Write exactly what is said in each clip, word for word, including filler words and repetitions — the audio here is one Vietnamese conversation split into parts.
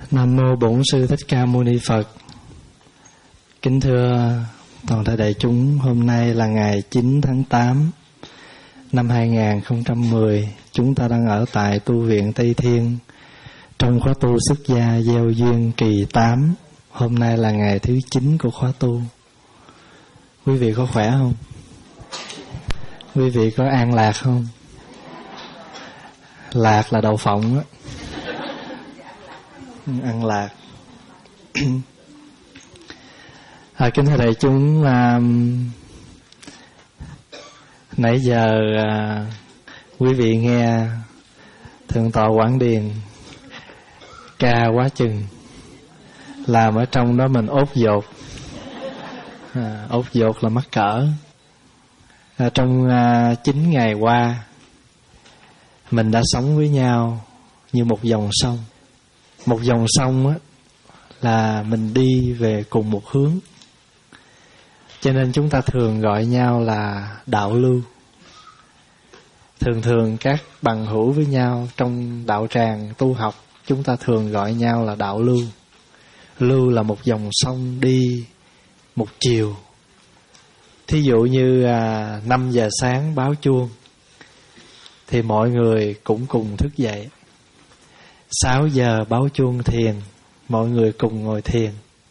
Nam mô Bổn Sư Thích Ca Mâu Ni Phật. Kính thưa toàn thể đại chúng, hôm nay là ngày chín tháng tám năm hai nghìn không trăm mười. Chúng ta đang ở tại tu viện Tây Thiên trong khóa tu xuất gia gieo duyên kỳ tám. Hôm nay là ngày thứ chín của khóa tu. Quý vị có khỏe không? Quý vị có an lạc không? Lạc là đậu phộng á. Ăn lạc. À, kính thưa đại chúng, à, nãy giờ à, quý vị nghe Thượng tọa Quảng Điền ca quá chừng, làm ở trong đó mình ốt dột. À, ốt dột là mắc cỡ. À, trong à, chín ngày qua, mình đã sống với nhau như một dòng sông. Một dòng sông á, là mình đi về cùng một hướng. Cho nên chúng ta thường gọi nhau là đạo lưu. Thường thường các bằng hữu với nhau trong đạo tràng tu học, chúng ta thường gọi nhau là đạo lưu. Lưu là một dòng sông đi một chiều. Thí dụ như à, năm giờ sáng báo chuông thì mọi người cũng cùng thức dậy. Sáu giờ báo chuông thiền, mọi người cùng ngồi thiền.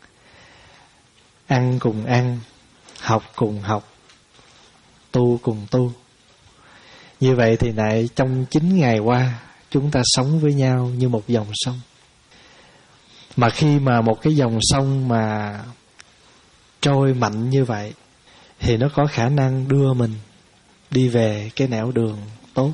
Ăn cùng ăn, học cùng học, tu cùng tu. Như vậy thì lại trong chín ngày qua, chúng ta sống với nhau như một dòng sông. Mà khi mà một cái dòng sông mà trôi mạnh như vậy, thì nó có khả năng đưa mình đi về cái nẻo đường tốt.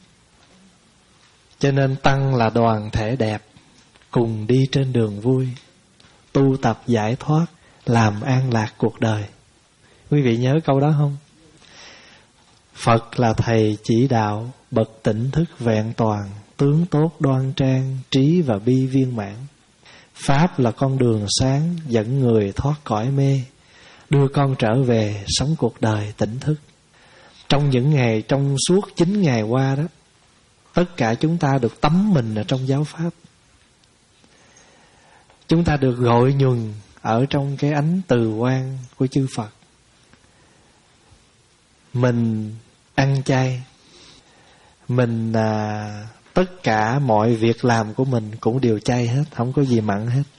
Cho nên tăng là đoàn thể đẹp, cùng đi trên đường vui, tu tập giải thoát, làm an lạc cuộc đời. Quý vị nhớ câu đó không? Phật là thầy chỉ đạo, bậc tỉnh thức vẹn toàn, tướng tốt đoan trang, trí và bi viên mãn. Pháp là con đường sáng, dẫn người thoát cõi mê, đưa con trở về sống cuộc đời tỉnh thức. Trong những ngày, trong suốt chín ngày qua đó, tất cả chúng ta được tắm mình ở trong giáo pháp. Chúng ta được gội nhuần ở trong cái ánh từ quang của chư Phật. Mình ăn chay, mình à, tất cả mọi việc làm của mình cũng đều chay hết, không có gì mặn hết.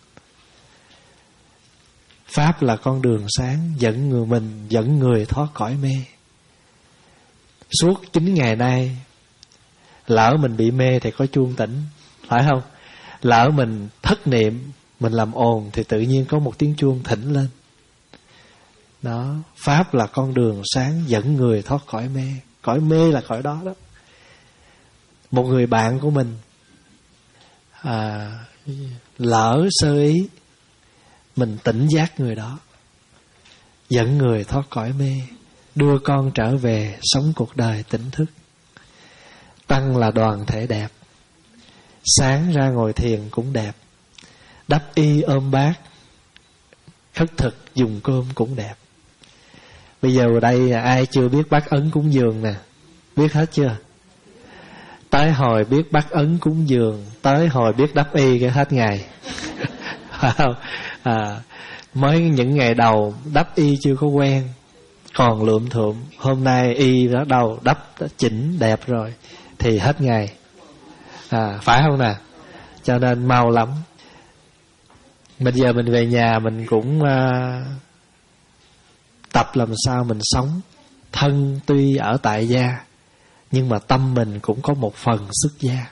Pháp là con đường sáng, dẫn người mình, dẫn người thoát cõi mê. Suốt chín ngày nay, lỡ mình bị mê thì có chuông tỉnh, phải không? Lỡ mình thất niệm, mình làm ồn thì tự nhiên có một tiếng chuông thỉnh lên. Đó, Pháp là con đường sáng dẫn người thoát cõi mê. Cõi mê là cõi đó đó. Một người bạn của mình à, lỡ sơ ý, mình tỉnh giác người đó, dẫn người thoát cõi mê, đưa con trở về sống cuộc đời tỉnh thức. Tăng là đoàn thể đẹp, sáng ra ngồi thiền cũng đẹp, đắp y ôm bát, khất thực dùng cơm cũng đẹp. Bây giờ ở đây ai chưa biết bát ấn cúng dường nè? Biết hết chưa? Tới hồi biết bát ấn cúng dường, tới hồi biết đắp y cái hết ngày. Phải không? À, mới những ngày đầu đắp y chưa có quen, còn lượm thượm. Hôm nay y đó đầu đắp đã chỉnh đẹp rồi thì hết ngày. À, phải không nè? Cho nên mau lắm. Bây giờ mình về nhà mình cũng uh, tập làm sao mình sống. Thân tuy ở tại gia, nhưng mà tâm mình cũng có một phần xuất gia.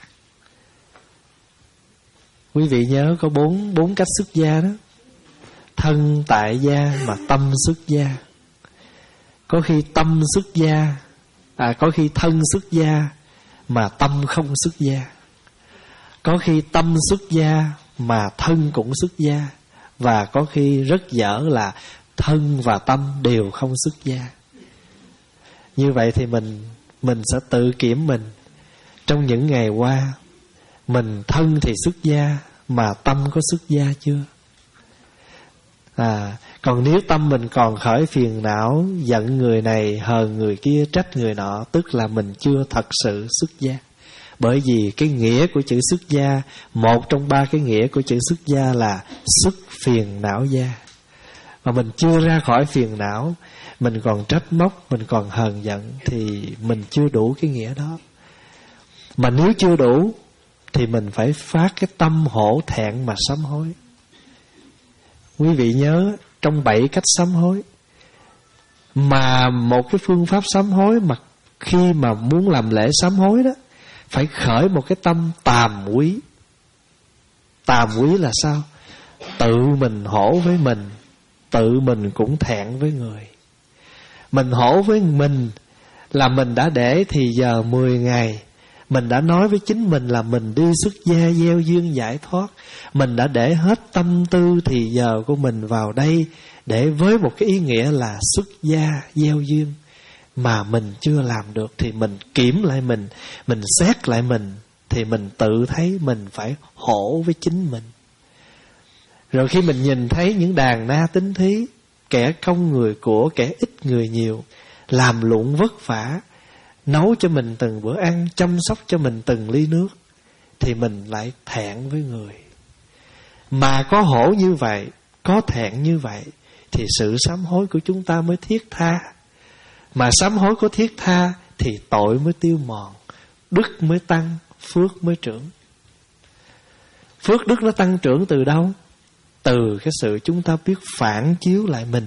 Quý vị nhớ có bốn, bốn cách xuất gia đó. Thân tại gia mà tâm xuất gia. Có khi tâm xuất gia, à, có khi thân xuất gia mà tâm không xuất gia. Có khi tâm xuất gia mà thân cũng xuất gia. Và có khi rất dở là thân và tâm đều không xuất gia. Như vậy thì mình Mình sẽ tự kiểm mình. Trong những ngày qua, mình thân thì xuất gia mà tâm có xuất gia chưa? À, còn nếu tâm mình còn khởi phiền não, giận người này, hờn người kia, trách người nọ, tức là mình chưa thật sự xuất gia. Bởi vì cái nghĩa của chữ xuất gia, một trong ba cái nghĩa của chữ xuất gia là xuất phiền não gia. Mà mình chưa ra khỏi phiền não, mình còn trách móc, mình còn hờn giận, thì mình chưa đủ cái nghĩa đó. Mà nếu chưa đủ thì mình phải phát cái tâm hổ thẹn mà sám hối. Quý vị nhớ, trong bảy cách sám hối, mà một cái phương pháp sám hối mà khi mà muốn làm lễ sám hối đó, phải khởi một cái tâm tàm quý. Tàm quý là sao? Tự mình hổ với mình, tự mình cũng thẹn với người. Mình hổ với mình là mình đã để thì giờ mười ngày, mình đã nói với chính mình là mình đi xuất gia gieo duyên giải thoát. Mình đã để hết tâm tư thì giờ của mình vào đây để với một cái ý nghĩa là xuất gia gieo duyên, mà mình chưa làm được thì mình kiểm lại mình, mình xét lại mình, thì mình tự thấy mình phải hổ với chính mình. Rồi khi mình nhìn thấy những đàn na tín thí, kẻ không người của, kẻ ít người nhiều, làm lụng vất vả, nấu cho mình từng bữa ăn, chăm sóc cho mình từng ly nước, thì mình lại thẹn với người. Mà có hổ như vậy, có thẹn như vậy, thì sự sám hối của chúng ta mới thiết tha. Mà sám hối có thiết tha thì tội mới tiêu mòn, đức mới tăng, phước mới trưởng. Phước đức nó tăng trưởng từ đâu? Từ cái sự chúng ta biết phản chiếu lại mình.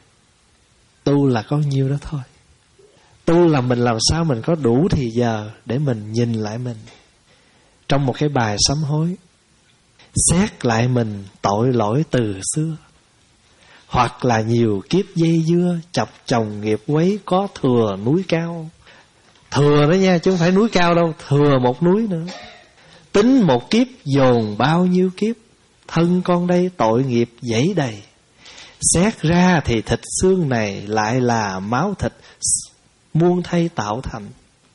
Tu là có nhiêu đó thôi. Tu là mình làm sao mình có đủ thì giờ để mình nhìn lại mình. Trong một cái bài sám hối, xét lại mình tội lỗi từ xưa, hoặc là nhiều kiếp dây dưa, chọc chồng nghiệp quấy, có thừa núi cao. Thừa đó nha, chứ không phải núi cao đâu, thừa một núi nữa. Tính một kiếp dồn bao nhiêu kiếp, thân con đây tội nghiệp dẫy đầy. Xét ra thì thịt xương này lại là máu thịt muôn thay tạo thành.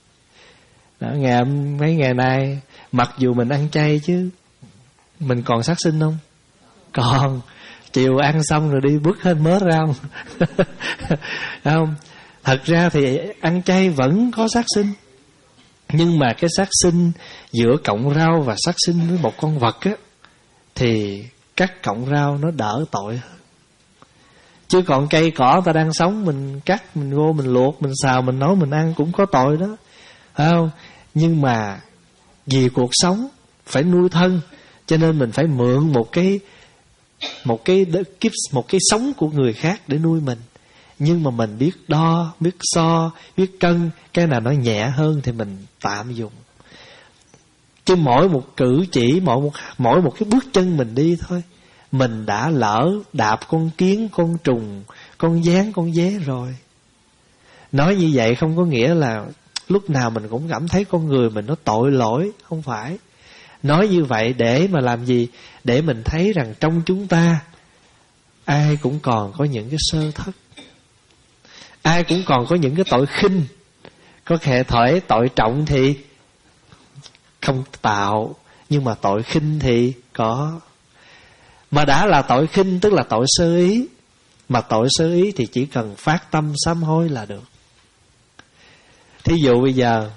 Đó, ngày mấy ngày nay mặc dù mình ăn chay chứ mình còn sát sinh không? Còn. Chiều ăn xong rồi đi bước hết mớ rau. Không? Thật ra thì ăn chay vẫn có sát sinh, nhưng mà cái sát sinh giữa cọng rau và sát sinh với một con vật á, thì cắt cọng rau nó đỡ tội hơn. Chứ còn cây cỏ ta đang sống, mình cắt, mình vô, mình luộc, mình xào, mình nấu, mình ăn cũng có tội đó, phải không? Nhưng mà vì cuộc sống phải nuôi thân, cho nên mình phải mượn một cái một cái kiếp, một cái sống của người khác để nuôi mình. Nhưng mà mình biết đo, biết so, biết cân, cái nào nó nhẹ hơn thì mình tạm dùng. Chứ mỗi một cử chỉ, mỗi một mỗi một cái bước chân mình đi thôi, mình đã lỡ đạp con kiến, con trùng, con gián, con dế rồi. Nói như vậy không có nghĩa là lúc nào mình cũng cảm thấy con người mình nó tội lỗi, không phải. Nói như vậy để mà làm gì? Để mình thấy rằng trong chúng ta ai cũng còn có những cái sơ thất, ai cũng còn có những cái tội khinh. Có thể thổi tội trọng thì không tạo, nhưng mà tội khinh thì có. Mà đã là tội khinh tức là tội sơ ý. Mà tội sơ ý thì chỉ cần phát tâm sám hối là được. Thí dụ bây giờ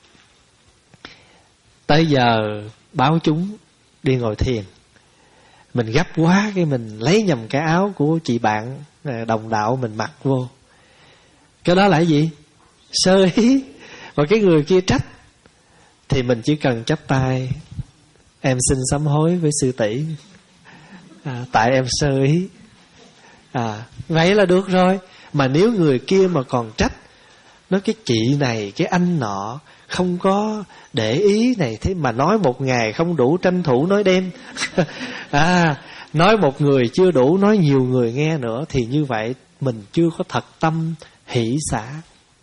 tới giờ báo chúng đi ngồi thiền, mình gấp quá cái mình lấy nhầm cái áo của chị bạn đồng đạo mình mặc vô. Cái đó là cái gì? Sơ ý. Và cái người kia trách thì mình chỉ cần chắp tay, em xin sám hối với sư tỷ, à, tại em sơ ý. À, vậy là được rồi. Mà nếu người kia mà còn trách, nói cái chị này, cái anh nọ không có để ý này, thế mà nói một ngày không đủ, tranh thủ nói đêm. À, nói một người chưa đủ, nói nhiều người nghe nữa, thì như vậy mình chưa có thật tâm hỷ xả.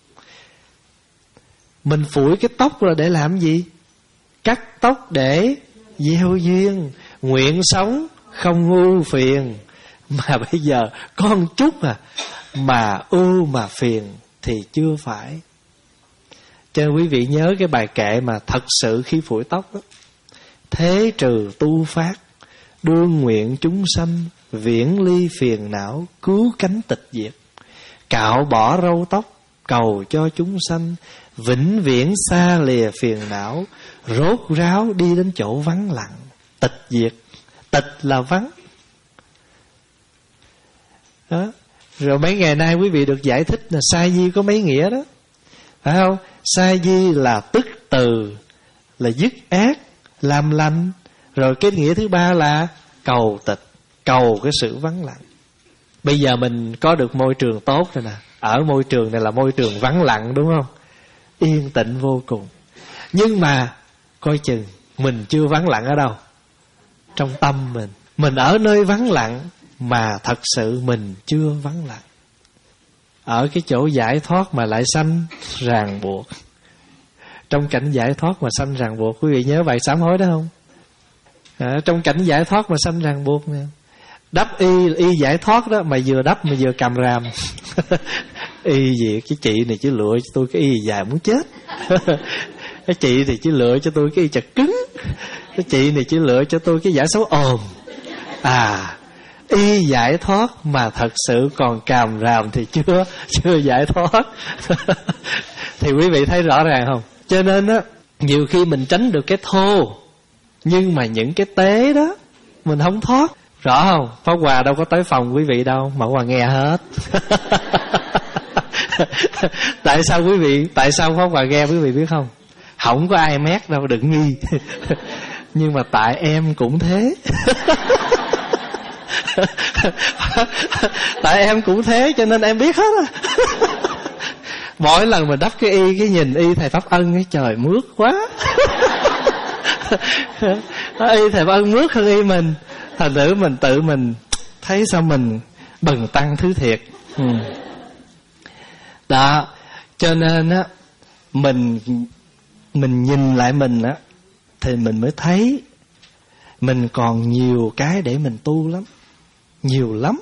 Mình phủi cái tóc là để làm gì? Cắt tóc để gieo duyên, nguyện sống không ưu phiền. Mà bây giờ con chút à, mà ưu mà phiền thì chưa phải. Cho nên quý vị nhớ cái bài kệ mà thật sự khi phủi tóc đó: thế trừ tu phát, đương nguyện chúng sanh, viễn ly phiền não, cứu cánh tịch diệt. Cạo bỏ râu tóc, cầu cho chúng sanh, vĩnh viễn xa lìa phiền não, rốt ráo đi đến chỗ vắng lặng. Tịch diệt, tịch là vắng đó. Rồi mấy ngày nay quý vị được giải thích là sa di có mấy nghĩa đó, phải không? Sa di là tức từ, là dứt ác, làm lành. Rồi cái nghĩa thứ ba là cầu tịch, cầu cái sự vắng lặng. Bây giờ mình có được môi trường tốt rồi nè. Ở môi trường này là môi trường vắng lặng, đúng không? Yên tĩnh vô cùng. Nhưng mà coi chừng mình chưa vắng lặng ở đâu? Trong tâm mình. Mình ở nơi vắng lặng mà thật sự mình chưa vắng lặng. Ở cái chỗ giải thoát mà lại sanh ràng buộc. Trong cảnh giải thoát mà sanh ràng buộc. Quý vị nhớ bài sám hối đó không? À, trong cảnh giải thoát mà sanh ràng buộc nè. Đắp y, y giải thoát đó, mà vừa đắp mà vừa cầm ràm. Y gì, cái chị này chỉ lựa cho tôi cái y dài muốn chết. Cái chị thì chỉ lựa cho tôi cái y chật cứng. Cái chị này chỉ lựa cho tôi cái giả xấu ồn. À, y giải thoát mà thật sự còn càm ràm thì chưa chưa giải thoát. Thì quý vị thấy rõ ràng không? Cho nên á, nhiều khi mình tránh được cái thô, nhưng mà những cái tế đó mình không thoát. Rõ không? Pháp Hòa đâu có tới phòng quý vị đâu, mà Hòa nghe hết. Tại sao quý vị, tại sao Pháp Hòa nghe quý vị biết không? Không có ai mét đâu, đừng nghi. Nhưng mà tại em cũng thế. Tại em cũng thế cho nên em biết hết á. Mỗi lần mà đắp cái y, cái nhìn y thầy Pháp Ân cái trời mướt quá. Y thầy Pháp Ân mướt hơn y mình. Thành thử mình tự mình thấy sao mình bần tăng thứ thiệt. ừ. Đó, cho nên á, mình mình nhìn lại mình á, thì mình mới thấy mình còn nhiều cái để mình tu lắm, nhiều lắm.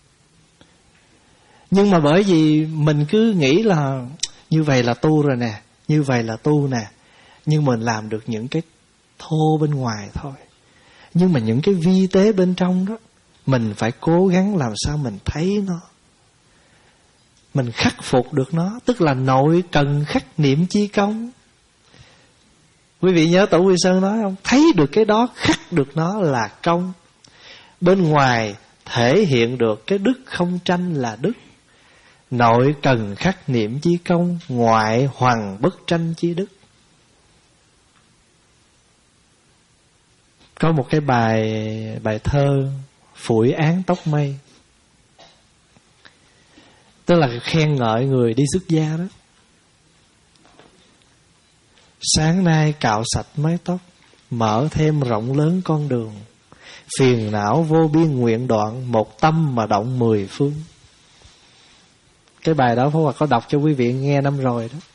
Nhưng mà bởi vì mình cứ nghĩ là như vậy là tu rồi nè, như vậy là tu nè, nhưng mình làm được những cái thô bên ngoài thôi. Nhưng mà những cái vi tế bên trong đó, mình phải cố gắng làm sao mình thấy nó, mình khắc phục được nó. Tức là nội cần khắc niệm chi công. Quý vị nhớ Tổ Quy Sơn nói không? Thấy được cái đó, khắc được nó là công. Bên ngoài thể hiện được cái đức không tranh là đức. Nội cần khắc niệm chi công, ngoại hoằng bất tranh chi đức. Có một cái bài bài thơ phủi án tóc mây, tức là khen ngợi người đi xuất gia đó. Sáng nay cạo sạch mái tóc, mở thêm rộng lớn con đường. Phiền não vô biên nguyện đoạn, một tâm mà động mười phương. Cái bài đó Pháp Hòa có đọc cho quý vị nghe năm rồi đó.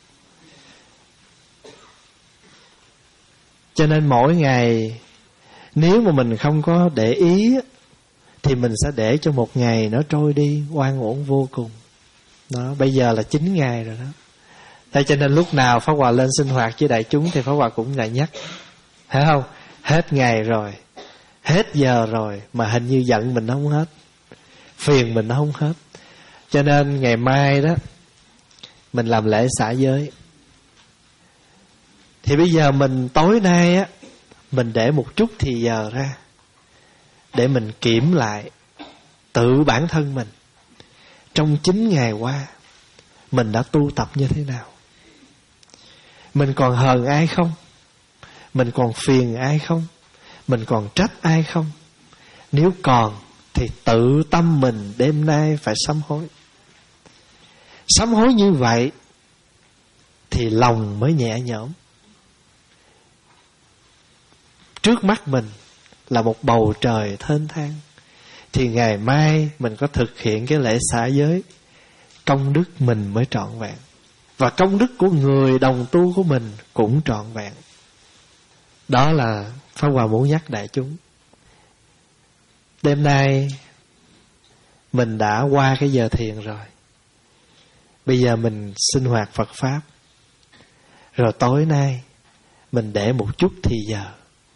Cho nên mỗi ngày, nếu mà mình không có để ý, thì mình sẽ để cho một ngày nó trôi đi oan uổng vô cùng. Đó, bây giờ là chín ngày rồi đó. Thế cho nên lúc nào Pháp Hòa lên sinh hoạt với đại chúng thì Pháp Hòa cũng lại nhắc, thấy không? Hết ngày rồi, hết giờ rồi, mà hình như giận mình không hết, phiền mình không hết. Cho nên ngày mai đó, mình làm lễ xả giới. Thì bây giờ mình tối nay á, mình để một chút thì giờ ra, để mình kiểm lại tự bản thân mình. Trong chín ngày qua, mình đã tu tập như thế nào? Mình còn hờn ai không? Mình còn phiền ai không? Mình còn trách ai không? Nếu còn thì tự tâm mình đêm nay phải sám hối. Sám hối như vậy thì lòng mới nhẹ nhõm. Trước mắt mình là một bầu trời thênh thang, thì ngày mai mình có thực hiện cái lễ xả giới, công đức mình mới trọn vẹn. Và công đức của người đồng tu của mình cũng trọn vẹn. Đó là Pháp Hòa muốn nhắc đại chúng. Đêm nay mình đã qua cái giờ thiền rồi. Bây giờ mình sinh hoạt Phật Pháp. Rồi tối nay mình để một chút thì giờ.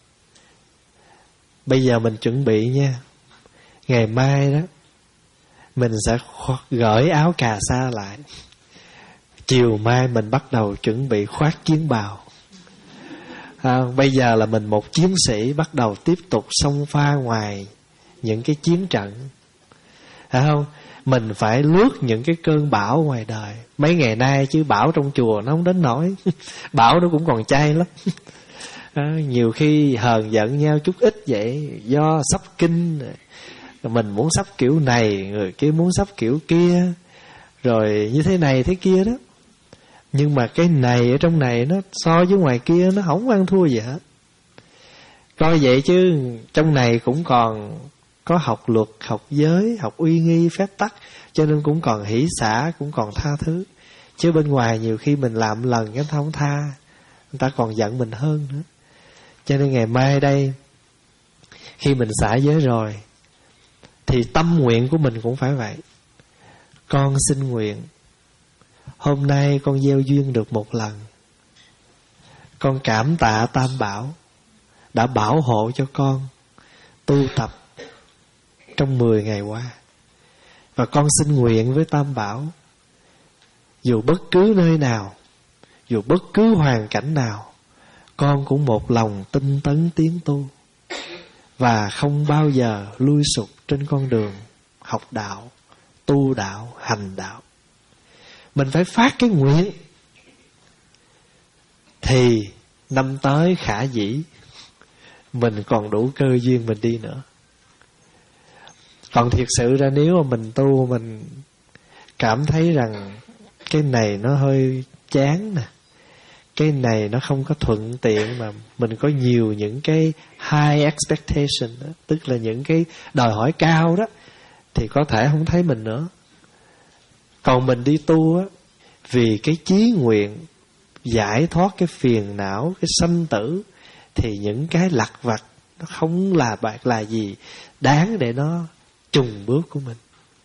Bây giờ mình chuẩn bị nha. Ngày mai đó mình sẽ gởi áo cà sa lại. Chiều mai mình bắt đầu chuẩn bị khoác chiến bào. À, bây giờ là mình một chiến sĩ bắt đầu tiếp tục xông pha ngoài những cái chiến trận, phải không? Mình phải lướt những cái cơn bão ngoài đời. Mấy ngày nay chứ bão trong chùa nó không đến nổi. Bão nó cũng còn chay lắm. À, nhiều khi hờn giận nhau chút ít vậy, do sắp kinh, mình muốn sắp kiểu này, người kia muốn sắp kiểu kia, rồi như thế này thế kia đó. Nhưng mà cái này ở trong này nó so với ngoài kia nó không ăn thua gì hết. Coi vậy chứ trong này cũng còn có học luật, học giới, học uy nghi, phép tắc, cho nên cũng còn hỷ xả, cũng còn tha thứ. Chứ bên ngoài nhiều khi mình làm lần cái ta không tha, người ta còn giận mình hơn nữa. Cho nên ngày mai đây, khi mình xả giới rồi, thì tâm nguyện của mình cũng phải vậy. Con xin nguyện, hôm nay con gieo duyên được một lần, con cảm tạ Tam Bảo đã bảo hộ cho con tu tập trong mười ngày qua. Và con xin nguyện với Tam Bảo, dù bất cứ nơi nào, dù bất cứ hoàn cảnh nào, con cũng một lòng tinh tấn tiến tu, và không bao giờ lui sụp trên con đường học đạo, tu đạo, hành đạo. Mình phải phát cái nguyện, thì năm tới khả dĩ mình còn đủ cơ duyên mình đi nữa. Còn thiệt sự ra nếu mà mình tu, mình cảm thấy rằng cái này nó hơi chán nè, cái này nó không có thuận tiện, mà mình có nhiều những cái high expectation đó, tức là những cái đòi hỏi cao đó, thì có thể không thấy mình nữa. Còn mình đi tu á, vì cái chí nguyện giải thoát cái phiền não, cái sanh tử, thì những cái lặt vặt nó không là bạc là gì đáng để nó trùng bước của mình.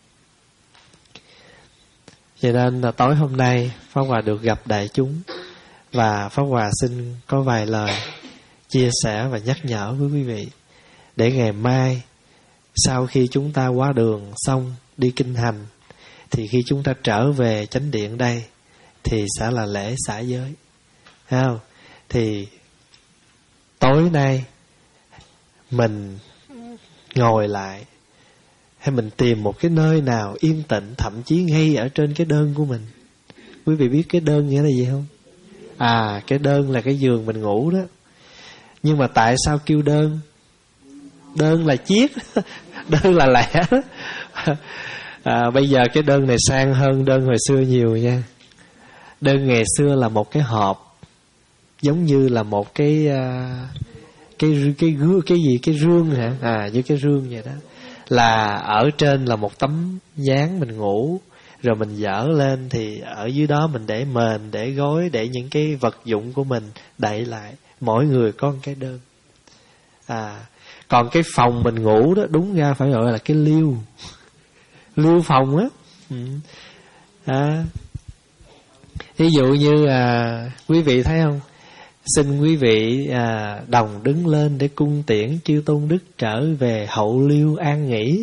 Cho nên là tối hôm nay Pháp Hòa được gặp đại chúng, và Pháp Hòa xin có vài lời chia sẻ và nhắc nhở với quý vị, để ngày mai sau khi chúng ta qua đường xong đi kinh hành, thì khi chúng ta trở về chánh điện đây thì sẽ là lễ xả giới, thấy không? Thì tối nay mình ngồi lại, hay mình tìm một cái nơi nào yên tĩnh, thậm chí ngay ở trên cái đơn của mình. Quý vị biết cái đơn nghĩa là gì không? À, cái đơn là cái giường mình ngủ đó. Nhưng mà tại sao kêu đơn? Đơn là chiếc, đơn là lẻ. À, bây giờ cái đơn này sang hơn đơn hồi xưa nhiều nha. Đơn ngày xưa là một cái hộp, giống như là một cái cái cái gương, cái gì cái rương hả? À, như cái rương vậy đó. Là ở trên là một tấm dáng mình ngủ, rồi mình dở lên thì ở dưới đó mình để mền, để gối, để những cái vật dụng của mình đậy lại. Mỗi người có một cái đơn. À, còn cái phòng mình ngủ đó đúng ra phải gọi là cái liêu, liêu phòng á. Ừ. À, ví dụ như à, quý vị thấy không? Xin quý vị à, đồng đứng lên để cung tiễn chư tôn đức trở về hậu liêu an nghỉ.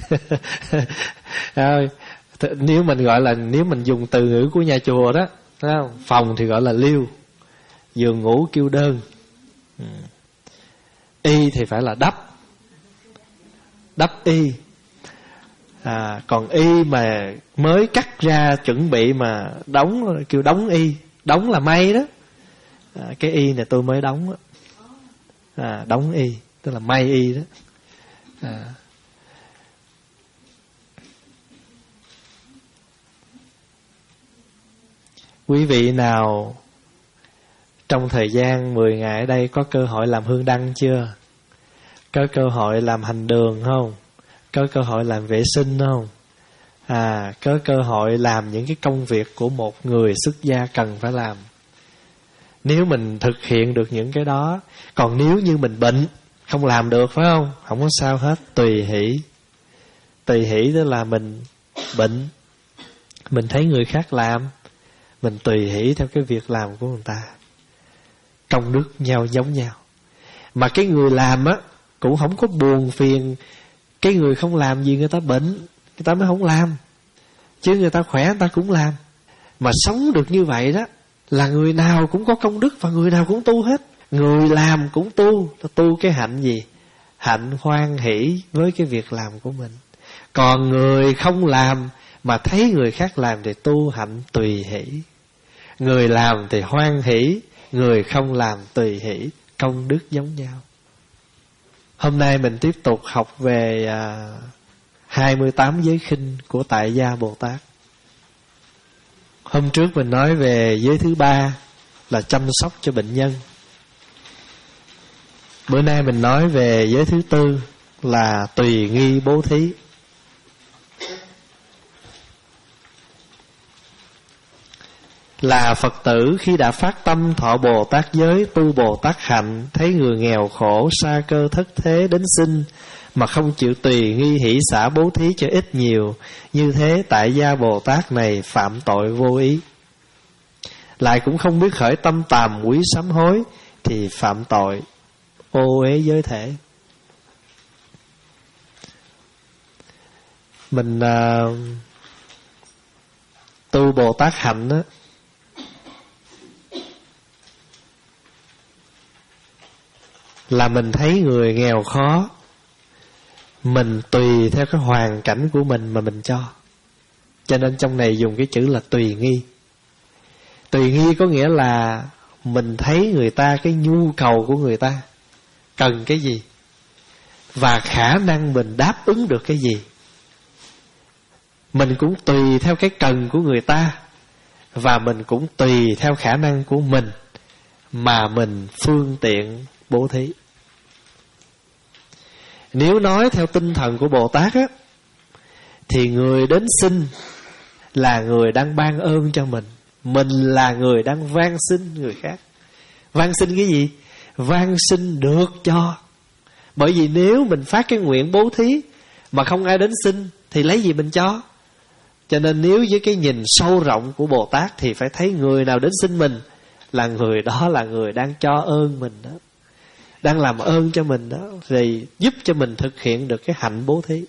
À, nếu mình gọi là, nếu mình dùng từ ngữ của nhà chùa đó, thấy không? Phòng thì gọi là liêu, giường ngủ kêu đơn, ừ. Y thì phải là đắp, đắp y. À, còn y mà mới cắt ra chuẩn bị mà đóng kêu đóng y. Đóng là may đó. À, cái y này tôi mới đóng đó. À, đóng y tức là may y đó. À. Quý vị nào trong thời gian mười ngày ở đây có cơ hội làm hương đăng chưa? Có cơ hội làm hành đường không? Có cơ hội làm vệ sinh không? À, có cơ hội làm những cái công việc của một người xuất gia cần phải làm. Nếu mình thực hiện được những cái đó, còn nếu như mình bệnh không làm được phải không? Không có sao hết, tùy hỷ. Tùy hỷ tức là mình bệnh, mình thấy người khác làm, mình tùy hỷ theo cái việc làm của người ta. Công đức nhau giống nhau. Mà cái người làm á cũng không có buồn phiền cái người không làm gì người ta bệnh, người ta mới không làm. Chứ người ta khỏe người ta cũng làm. Mà sống được như vậy đó là người nào cũng có công đức và người nào cũng tu hết. Người làm cũng tu. Tu cái hạnh gì? Hạnh hoan hỷ với cái việc làm của mình. Còn người không làm mà thấy người khác làm thì tu hạnh tùy hỷ. Người làm thì hoan hỷ, người không làm tùy hỷ. Công đức giống nhau. Hôm nay mình tiếp tục học về à, hai mươi tám giới khinh của Tại Gia Bồ Tát. Hôm trước mình nói về giới thứ ba là chăm sóc cho bệnh nhân. Bữa nay mình nói về giới thứ tư là tùy nghi bố thí. Là Phật tử khi đã phát tâm thọ Bồ Tát giới, tu Bồ Tát hạnh, thấy người nghèo khổ, sa cơ thất thế đến xin mà không chịu tùy nghi hỷ xả bố thí cho ít nhiều, như thế Tại Gia Bồ Tát này phạm tội vô ý. Lại cũng không biết khởi tâm tàm quý sám hối thì phạm tội ô uế giới thể. Mình uh, tu Bồ Tát hạnh á, là mình thấy người nghèo khó, mình tùy theo cái hoàn cảnh của mình mà mình cho. Cho nên trong này dùng cái chữ là tùy nghi. Tùy nghi có nghĩa là mình thấy người ta, cái nhu cầu của người ta cần cái gì, và khả năng mình đáp ứng được cái gì. Mình cũng tùy theo cái cần của người ta, và mình cũng tùy theo khả năng của mình mà mình phương tiện bố thí. Nếu nói theo tinh thần của Bồ Tát á, thì người đến xin là người đang ban ơn cho mình. Mình là người đang van xin người khác. Van xin cái gì? Van xin được cho. Bởi vì nếu mình phát cái nguyện bố thí mà không ai đến xin thì lấy gì mình cho? Cho nên nếu với cái nhìn sâu rộng của Bồ Tát thì phải thấy người nào đến xin mình là người đó là người đang cho ơn mình đó, đang làm ơn cho mình đó, thì giúp cho mình thực hiện được cái hạnh bố thí.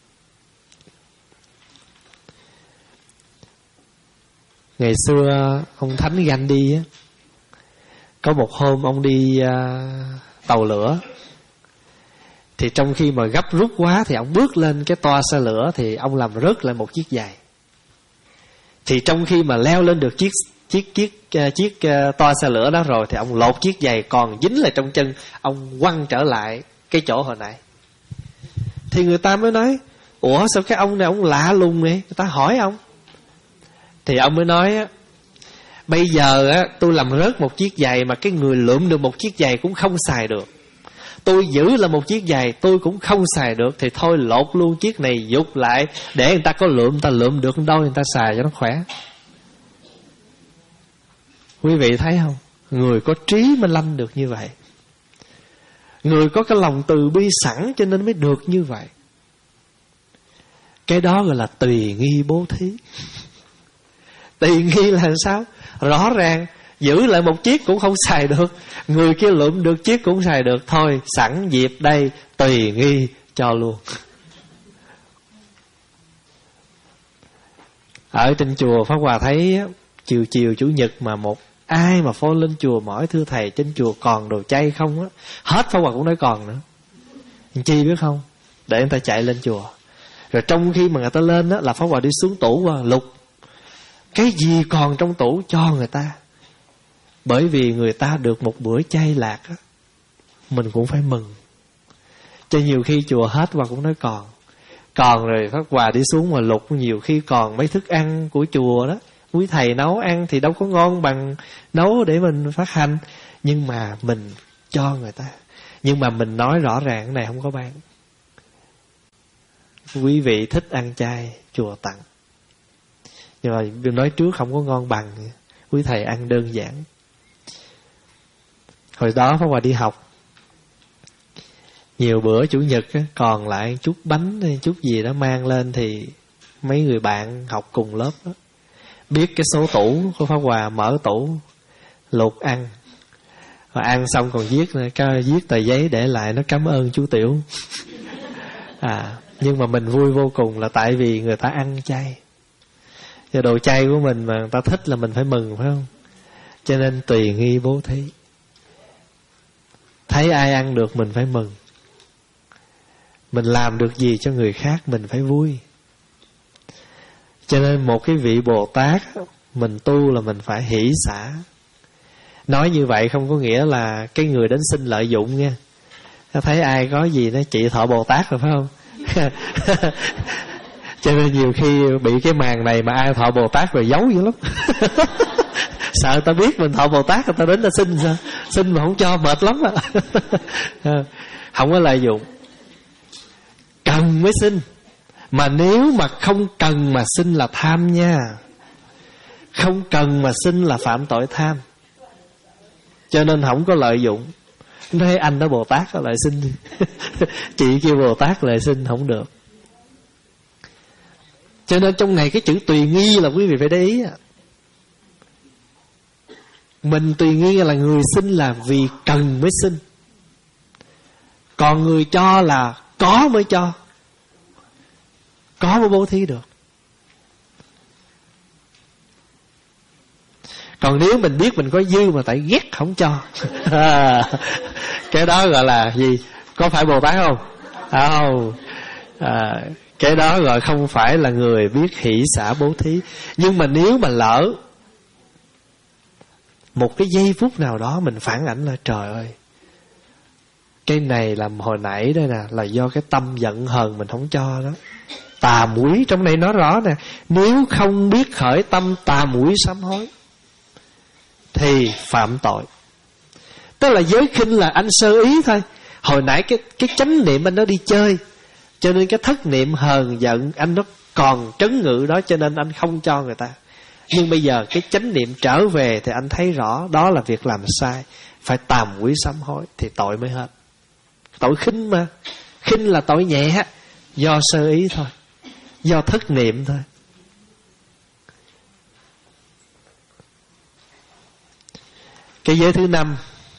Ngày xưa ông Thánh Gandhi á, có một hôm ông đi uh, tàu lửa, thì trong khi mà gấp rút quá thì ông bước lên cái toa xe lửa thì ông làm rớt lại một chiếc giày. Thì trong khi mà leo lên được chiếc chiếc chiếc uh, chiếc uh, toa xe lửa đó rồi thì ông lột chiếc giày còn dính lại trong chân, ông quăng trở lại cái chỗ hồi nãy. Thì người ta mới nói: ủa sao cái ông này ông lạ lùng vậy? Người ta hỏi ông. Thì ông mới nói á, bây giờ á tôi làm rớt một chiếc giày mà cái người lượm được một chiếc giày cũng không xài được. Tôi giữ là một chiếc giày tôi cũng không xài được, thì thôi lột luôn chiếc này dục lại để người ta có lượm, người ta lượm được đâu người ta xài cho nó khỏe. Quý vị thấy không? Người có trí mới lanh được như vậy. Người có cái lòng từ bi sẵn cho nên mới được như vậy. Cái đó gọi là tùy nghi bố thí. Tùy nghi là sao? Rõ ràng giữ lại một chiếc cũng không xài được, người kia lượm được chiếc cũng xài được, thôi sẵn dịp đây tùy nghi cho luôn. Ở trên chùa Pháp Hòa thấy chiều chiều chủ nhật mà một ai mà phone lên chùa hỏi: thưa thầy trên chùa còn đồ chay không á? Hết Pháp Hòa cũng nói còn nữa. Chi biết không? Để người ta chạy lên chùa. Rồi trong khi mà người ta lên á, là Pháp Hòa đi xuống tủ và lục cái gì còn trong tủ cho người ta. Bởi vì người ta được một bữa chay lạc á, mình cũng phải mừng. Cho nhiều khi chùa hết và cũng nói còn. Còn rồi Pháp Hòa đi xuống mà lục, nhiều khi còn mấy thức ăn của chùa đó. Quý thầy nấu ăn thì đâu có ngon bằng nấu để mình phát hành, nhưng mà mình cho người ta. Nhưng mà mình nói rõ ràng cái này không có bán. Quý vị thích ăn chay, chùa tặng. Nhưng mà nói trước không có ngon bằng. Quý thầy ăn đơn giản. Hồi đó Pháp Hòa đi học, nhiều bữa chủ nhật á, còn lại chút bánh hay chút gì đó mang lên, thì mấy người bạn học cùng lớp đó, biết cái số tủ của Pháp Hòa, mở tủ lục ăn. Và ăn xong còn viết viết tờ giấy để lại nó cảm ơn chú Tiểu. À, nhưng mà mình vui vô cùng là tại vì người ta ăn chay. Và đồ chay của mình mà người ta thích là mình phải mừng, phải không? Cho nên tùy nghi bố thí. Thấy ai ăn được mình phải mừng. Mình làm được gì cho người khác mình phải vui. Cho nên một cái vị Bồ Tát, mình tu là mình phải hỷ xả. Nói như vậy không có nghĩa là cái người đến xin lợi dụng nha. Thấy ai có gì nó chị thọ Bồ Tát rồi phải không? Cho nên nhiều khi bị cái màn này mà ai thọ Bồ Tát rồi giấu dữ lắm. Sợ ta biết mình thọ Bồ Tát, người ta đến là xin sao? Xin mà không cho mệt lắm à. Không có lợi dụng. Cần mới xin. Mà nếu mà không cần mà xin là tham nha. Không cần mà xin là phạm tội tham. Cho nên không có lợi dụng. Nói anh đó Bồ Tát lại xin. Chị kêu Bồ Tát lại xin không được. Cho nên trong này cái chữ tùy nghi là quý vị phải để ý. Mình tùy nghi là người xin là vì cần mới xin. Còn người cho là có mới cho. Có mới bố thí được. Còn nếu mình biết mình có dư mà tại ghét không cho, cái đó gọi là gì? Có phải Bồ Tát không? Không. À, cái đó gọi không phải là người biết hỷ xả bố thí. Nhưng mà nếu mà lỡ một cái giây phút nào đó mình phản ảnh là trời ơi, cái này làm hồi nãy đây nè, là do cái tâm giận hờn mình không cho đó. Tà muội trong này nói rõ nè, nếu không biết khởi tâm tà muội sám hối thì phạm tội. Tức là giới khinh là anh sơ ý thôi. Hồi nãy cái cái chánh niệm anh nó đi chơi, cho nên cái thất niệm hờn giận anh nó còn trấn ngự đó, cho nên anh không cho người ta. Nhưng bây giờ cái chánh niệm trở về thì anh thấy rõ đó là việc làm sai, phải tàm quý sám hối thì tội mới hết. Tội khinh mà. Khinh là tội nhẹ, do sơ ý thôi, do thất niệm thôi. Cái giới thứ năm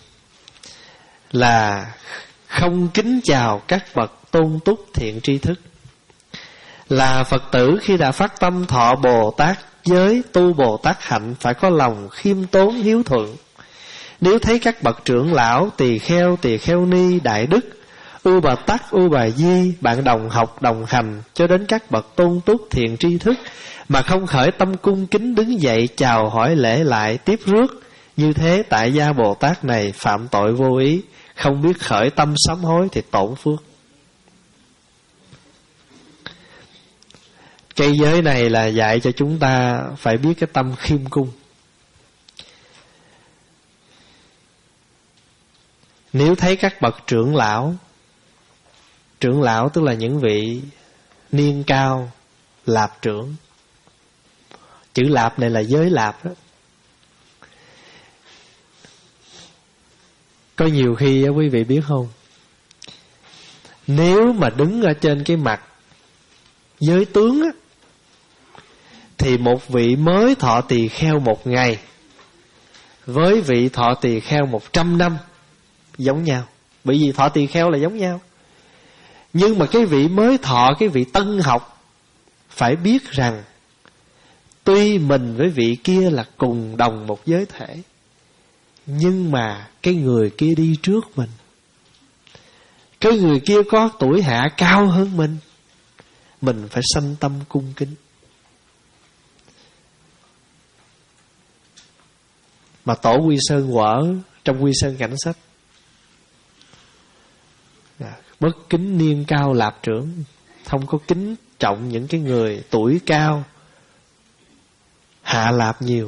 là không kính chào các bậc tôn túc thiện tri thức. Là Phật tử khi đã phát tâm thọ Bồ Tát giới, tu Bồ Tát hạnh, phải có lòng khiêm tốn hiếu thuận. Nếu thấy các bậc trưởng lão, tỳ kheo, tỳ kheo ni, đại đức, U Bà Tắc, U Bà Di, bạn đồng học, đồng hành, cho đến các bậc tôn túc thiện tri thức, mà không khởi tâm cung kính đứng dậy chào hỏi lễ lại tiếp rước, như thế tại gia Bồ Tát này phạm tội vô ý, không biết khởi tâm sám hối thì tổn phước. Cái giới này là dạy cho chúng ta phải biết cái tâm khiêm cung. Nếu thấy các bậc trưởng lão, trưởng lão tức là những vị niên cao, lạp trưởng. Chữ lạp này là giới lạp đó. Có nhiều khi quý vị biết không, nếu mà đứng ở trên cái mặt giới tướng á, thì một vị mới thọ tỳ kheo một ngày với vị thọ tỳ kheo một trăm năm giống nhau. Bởi vì thọ tỳ kheo là giống nhau. Nhưng mà cái vị mới thọ, cái vị tân học, phải biết rằng tuy mình với vị kia là cùng đồng một giới thể, nhưng mà cái người kia đi trước mình, cái người kia có tuổi hạ cao hơn mình, mình phải sanh tâm cung kính. Mà Tổ Quy Sơn quở trong Quy Sơn Cảnh Sách, bất kính niên cao lạp trưởng, không có kính trọng những cái người tuổi cao hạ lạp nhiều.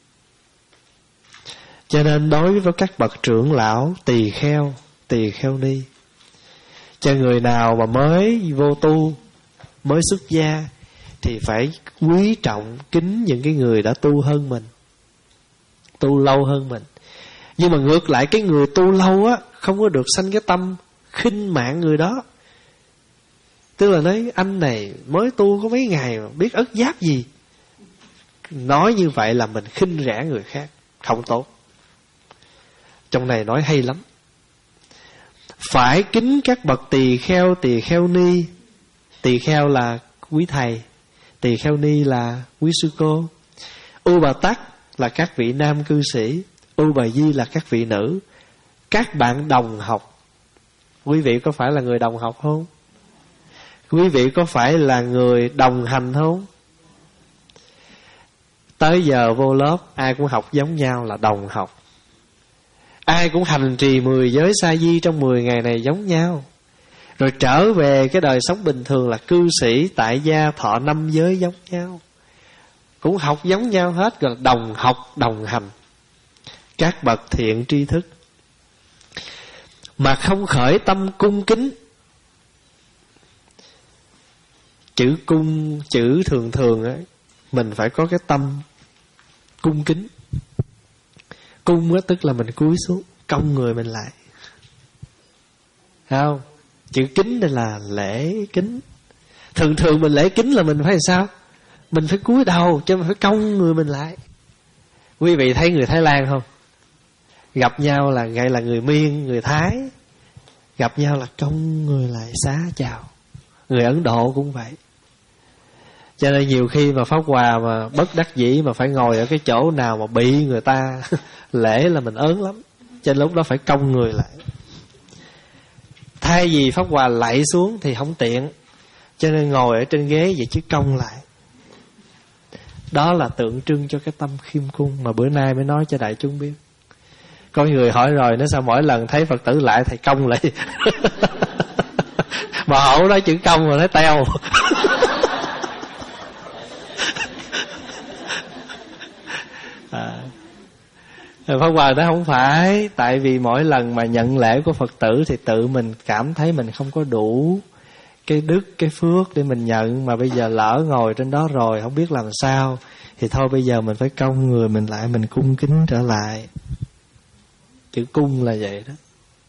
Cho nên đối với các bậc trưởng lão, tỳ kheo, tỳ kheo ni, cho người nào mà mới vô tu, mới xuất gia, thì phải quý trọng, kính những cái người đã tu hơn mình, tu lâu hơn mình. Nhưng mà ngược lại, cái người tu lâu á, không có được sanh cái tâm khinh mạn người đó. Tức là nói anh này mới tu có mấy ngày mà biết ất giáp gì. Nói như vậy là mình khinh rẻ người khác, không tốt. Trong này nói hay lắm. Phải kính các bậc tỳ kheo, tỳ kheo ni. Tỳ kheo là quý thầy, tỳ kheo ni là quý sư cô. U Bà Tắc là các vị nam cư sĩ, U Bà Di là các vị nữ. Các bạn đồng học, quý vị có phải là người đồng học không? Quý vị có phải là người đồng hành không? Tới giờ vô lớp ai cũng học giống nhau là đồng học. Ai cũng hành trì mười giới sa di trong mười ngày này giống nhau. Rồi trở về cái đời sống bình thường là cư sĩ, tại gia, thọ năm giới giống nhau. Cũng học giống nhau hết, gọi là đồng học, đồng hành. Các bậc thiện tri thức mà không khởi tâm cung kính. Chữ cung, chữ thường thường ấy, mình phải có cái tâm cung kính. Cung á, tức là mình cúi xuống, cong người mình lại. Thấy không? Chữ kính đây là lễ kính. Thường thường mình lễ kính là mình phải làm sao? Mình phải cúi đầu, chứ mình phải cong người mình lại. Quý vị thấy người Thái Lan không? Gặp nhau là ngay là người Miên, người Thái. Gặp nhau là cong người lại xá chào. Người Ấn Độ cũng vậy. Cho nên nhiều khi mà Pháp Hòa mà bất đắc dĩ mà phải ngồi ở cái chỗ nào mà bị người ta lễ là mình ớn lắm. Cho nên lúc đó phải cong người lại. Thay vì Pháp Hòa lạy xuống thì không tiện, cho nên ngồi ở trên ghế vậy chứ cong lại. Đó là tượng trưng cho cái tâm khiêm cung mà bữa nay mới nói cho đại chúng biết. Có người hỏi rồi, nó sao mỗi lần thấy Phật tử lại thầy cong lại. Mà hổ nói chữ cong rồi nói teo. À, Pháp Hòa nói không phải. Tại vì mỗi lần mà nhận lễ của Phật tử thì tự mình cảm thấy mình không có đủ cái đức, cái phước để mình nhận. Mà bây giờ lỡ ngồi trên đó rồi không biết làm sao, thì thôi bây giờ mình phải cong người mình lại, mình cung kính trở lại. Chữ cung là vậy đó.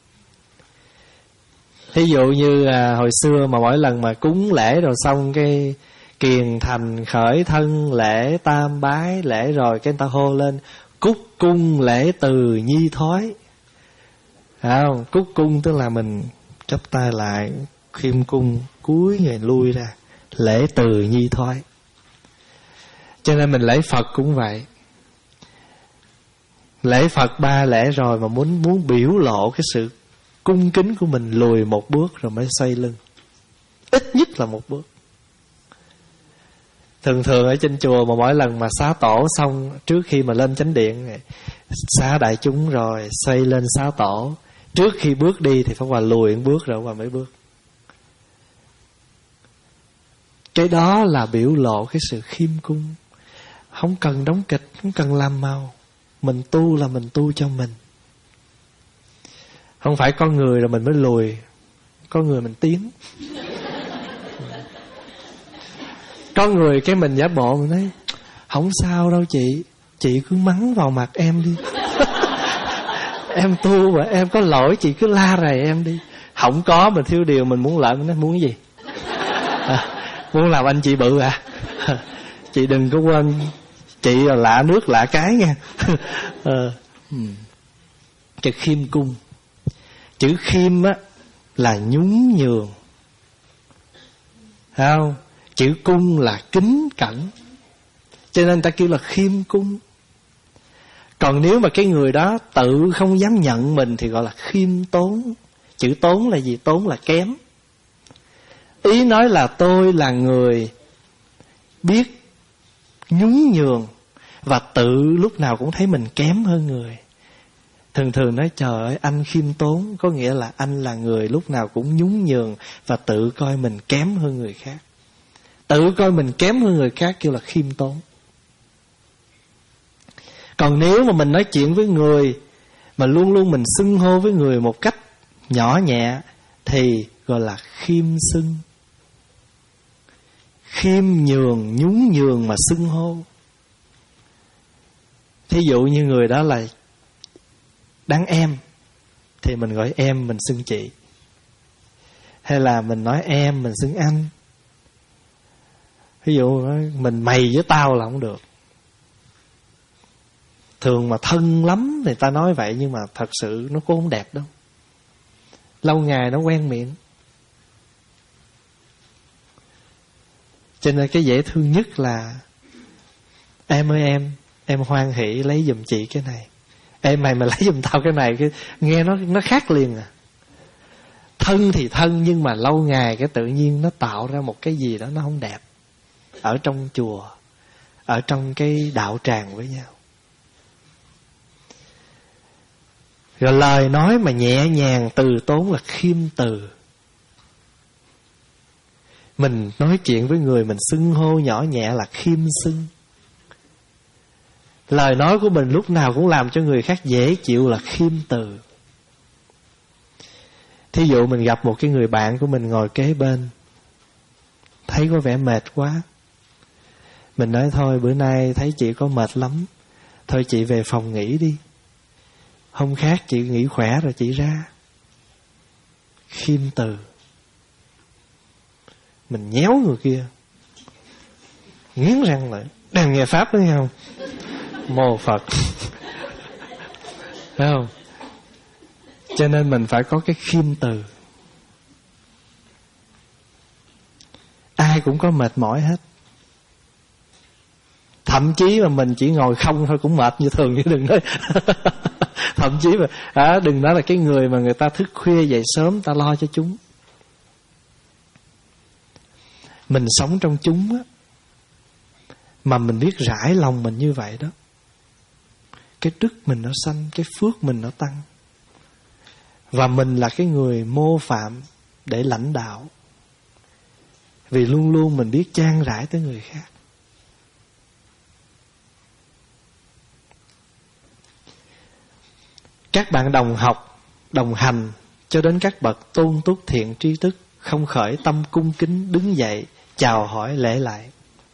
Thí dụ như à, hồi xưa mà mỗi lần mà cúng lễ rồi xong cái kiền thành khởi thân lễ tam bái lễ rồi cái người ta hô lên cúc cung lễ từ nhi thoái. Phải không? Cúc cung tức là mình chắp tay lại, khiêm cung, cúi người lui ra, lễ từ nhi thoái. Cho nên mình lễ Phật cũng vậy. Lễ Phật ba lễ rồi mà muốn muốn biểu lộ cái sự cung kính của mình, lùi một bước rồi mới xoay lưng. Ít nhất là một bước. Thường thường ở trên chùa mà mỗi lần mà xá tổ xong, trước khi mà lên chánh điện xá đại chúng rồi xoay lên xá tổ, trước khi bước đi thì Pháp Hòa lùi một bước rồi Hòa mới bước. Cái đó là biểu lộ cái sự khiêm cung. Không cần đóng kịch, không cần làm màu. Mình tu là mình tu cho mình. Không phải con người rồi mình mới lùi, con người mình tiến. Có người cái mình giả bộ mình nói không sao đâu chị, chị cứ mắng vào mặt em đi. Em tu mà em có lỗi chị cứ la rầy em đi. Không có, mình thiếu điều mình muốn lợi, mình nói muốn cái gì à, muốn làm anh chị bự à? Chị đừng có quên chị là lạ nước lạ cái nha. ờ. Chữ khiêm cung. Chữ khiêm á là nhún nhường, thấy không? Chữ cung là kính cẩn, cho nên ta kêu là khiêm cung. Còn nếu mà cái người đó tự không dám nhận mình thì gọi là khiêm tốn. Chữ tốn là gì? Tốn là kém. Ý nói là tôi là người biết nhún nhường và tự lúc nào cũng thấy mình kém hơn người. Thường thường nói trời ơi anh khiêm tốn, có nghĩa là anh là người lúc nào cũng nhún nhường và tự coi mình kém hơn người khác. Tự coi mình kém hơn người khác kêu là khiêm tốn. Còn nếu mà mình nói chuyện với người mà luôn luôn mình xưng hô với người một cách nhỏ nhẹ thì gọi là khiêm xưng. Khiêm nhường, nhún nhường mà xưng hô. Thí dụ như người đó là đáng em thì mình gọi em, mình xưng chị. Hay là mình nói em, mình xưng anh. Ví dụ mình mày với tao là không được. Thường mà thân lắm thì ta nói vậy, nhưng mà thật sự nó cũng không đẹp đâu. Lâu ngày nó quen miệng. Cho nên cái dễ thương nhất là em ơi em, em hoan hỷ lấy giùm chị cái này. Ê mày mày lấy giùm tao cái này, cái nghe nó nó khác liền à. Thân thì thân, nhưng mà lâu ngày cái tự nhiên nó tạo ra một cái gì đó nó không đẹp ở trong chùa, ở trong cái đạo tràng với nhau. Rồi lời nói mà nhẹ nhàng từ tốn là khiêm từ. Mình nói chuyện với người mình xưng hô nhỏ nhẹ là khiêm xưng. Lời nói của mình lúc nào cũng làm cho người khác dễ chịu là khiêm từ. Thí dụ mình gặp một cái người bạn của mình ngồi kế bên, thấy có vẻ mệt quá, mình nói thôi bữa nay thấy chị có mệt lắm, thôi chị về phòng nghỉ đi, hôm khác chị nghỉ khỏe rồi chị ra. Khiêm từ. Mình nhéo người kia, nghiến răng lại, đang nghe pháp đó nghe không? Mô Phật. Thấy không? Cho nên mình phải có cái khiêm từ. Ai cũng có mệt mỏi hết. Thậm chí mà mình chỉ ngồi không thôi cũng mệt như thường, chứ đừng nói. Thậm chí mà à, đừng nói là cái người mà người ta thức khuya dậy sớm, ta lo cho chúng. Mình sống trong chúng á, mà mình biết rải lòng mình như vậy đó, cái đức mình nó sanh, cái phước mình nó tăng. Và mình là cái người mô phạm để lãnh đạo, vì luôn luôn mình biết chan rải tới người khác. Các bạn đồng học, đồng hành, cho đến các bậc tôn túc thiện tri thức, không khởi tâm cung kính đứng dậy chào hỏi lễ lại.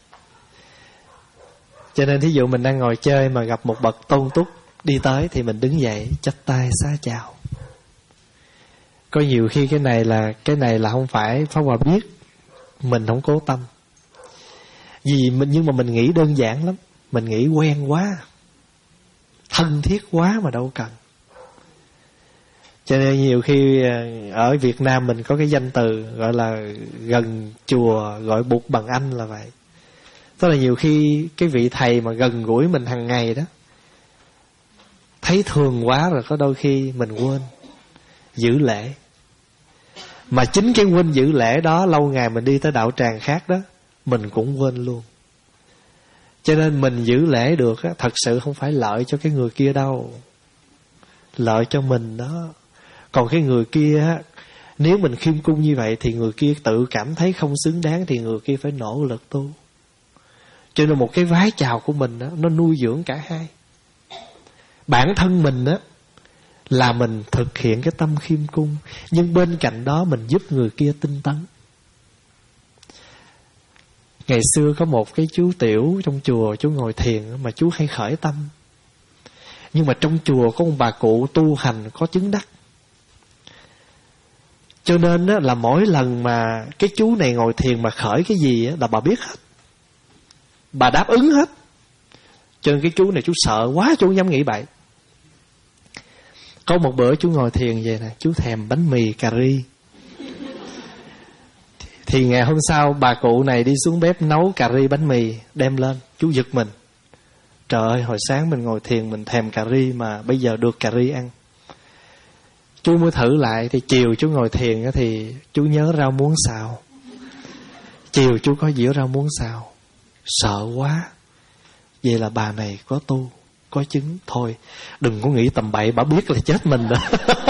Cho nên thí dụ mình đang ngồi chơi mà gặp một bậc tôn túc đi tới thì mình đứng dậy chắp tay xá chào. Có nhiều khi cái này là cái này là không phải Pháp Hòa biết, mình không cố tâm. Vì mình, nhưng mà mình nghĩ đơn giản lắm, mình nghĩ quen quá, thân thiết quá mà đâu cần. Cho nên nhiều khi ở Việt Nam mình có cái danh từ gọi là gần chùa gọi Bụt bằng anh là vậy. Tức là nhiều khi cái vị thầy mà gần gũi mình hàng ngày đó, thấy thường quá rồi có đôi khi mình quên giữ lễ. Mà chính cái quên giữ lễ đó, lâu ngày mình đi tới đạo tràng khác đó, mình cũng quên luôn. Cho nên mình giữ lễ được á, thật sự không phải lợi cho cái người kia đâu, lợi cho mình đó. Còn cái người kia á, nếu mình khiêm cung như vậy thì người kia tự cảm thấy không xứng đáng, thì người kia phải nỗ lực tu. Cho nên một cái vái chào của mình đó, nó nuôi dưỡng cả hai. Bản thân mình á là mình thực hiện cái tâm khiêm cung, nhưng bên cạnh đó mình giúp người kia tinh tấn. Ngày xưa có một cái chú tiểu trong chùa, chú ngồi thiền mà chú hay khởi tâm. Nhưng mà trong chùa có một bà cụ tu hành có chứng đắc. Cho nên á, là mỗi lần mà cái chú này ngồi thiền mà khởi cái gì á, là bà biết hết, bà đáp ứng hết. Cho nên cái chú này chú sợ quá, chú không dám nghĩ bậy. Có một bữa chú ngồi thiền vậy nè, chú thèm bánh mì cà ri. Thì ngày hôm sau bà cụ này đi xuống bếp nấu cà ri bánh mì đem lên. Chú giật mình, trời ơi, hồi sáng mình ngồi thiền mình thèm cà ri mà bây giờ được cà ri ăn. Chú mới thử lại, thì chiều chú ngồi thiền thì chú nhớ rau muống xào. Chiều chú có dĩa rau muống xào. Sợ quá, vậy là bà này có tu, có chứng. Thôi đừng có nghĩ tầm bậy, bà biết là chết mình đó.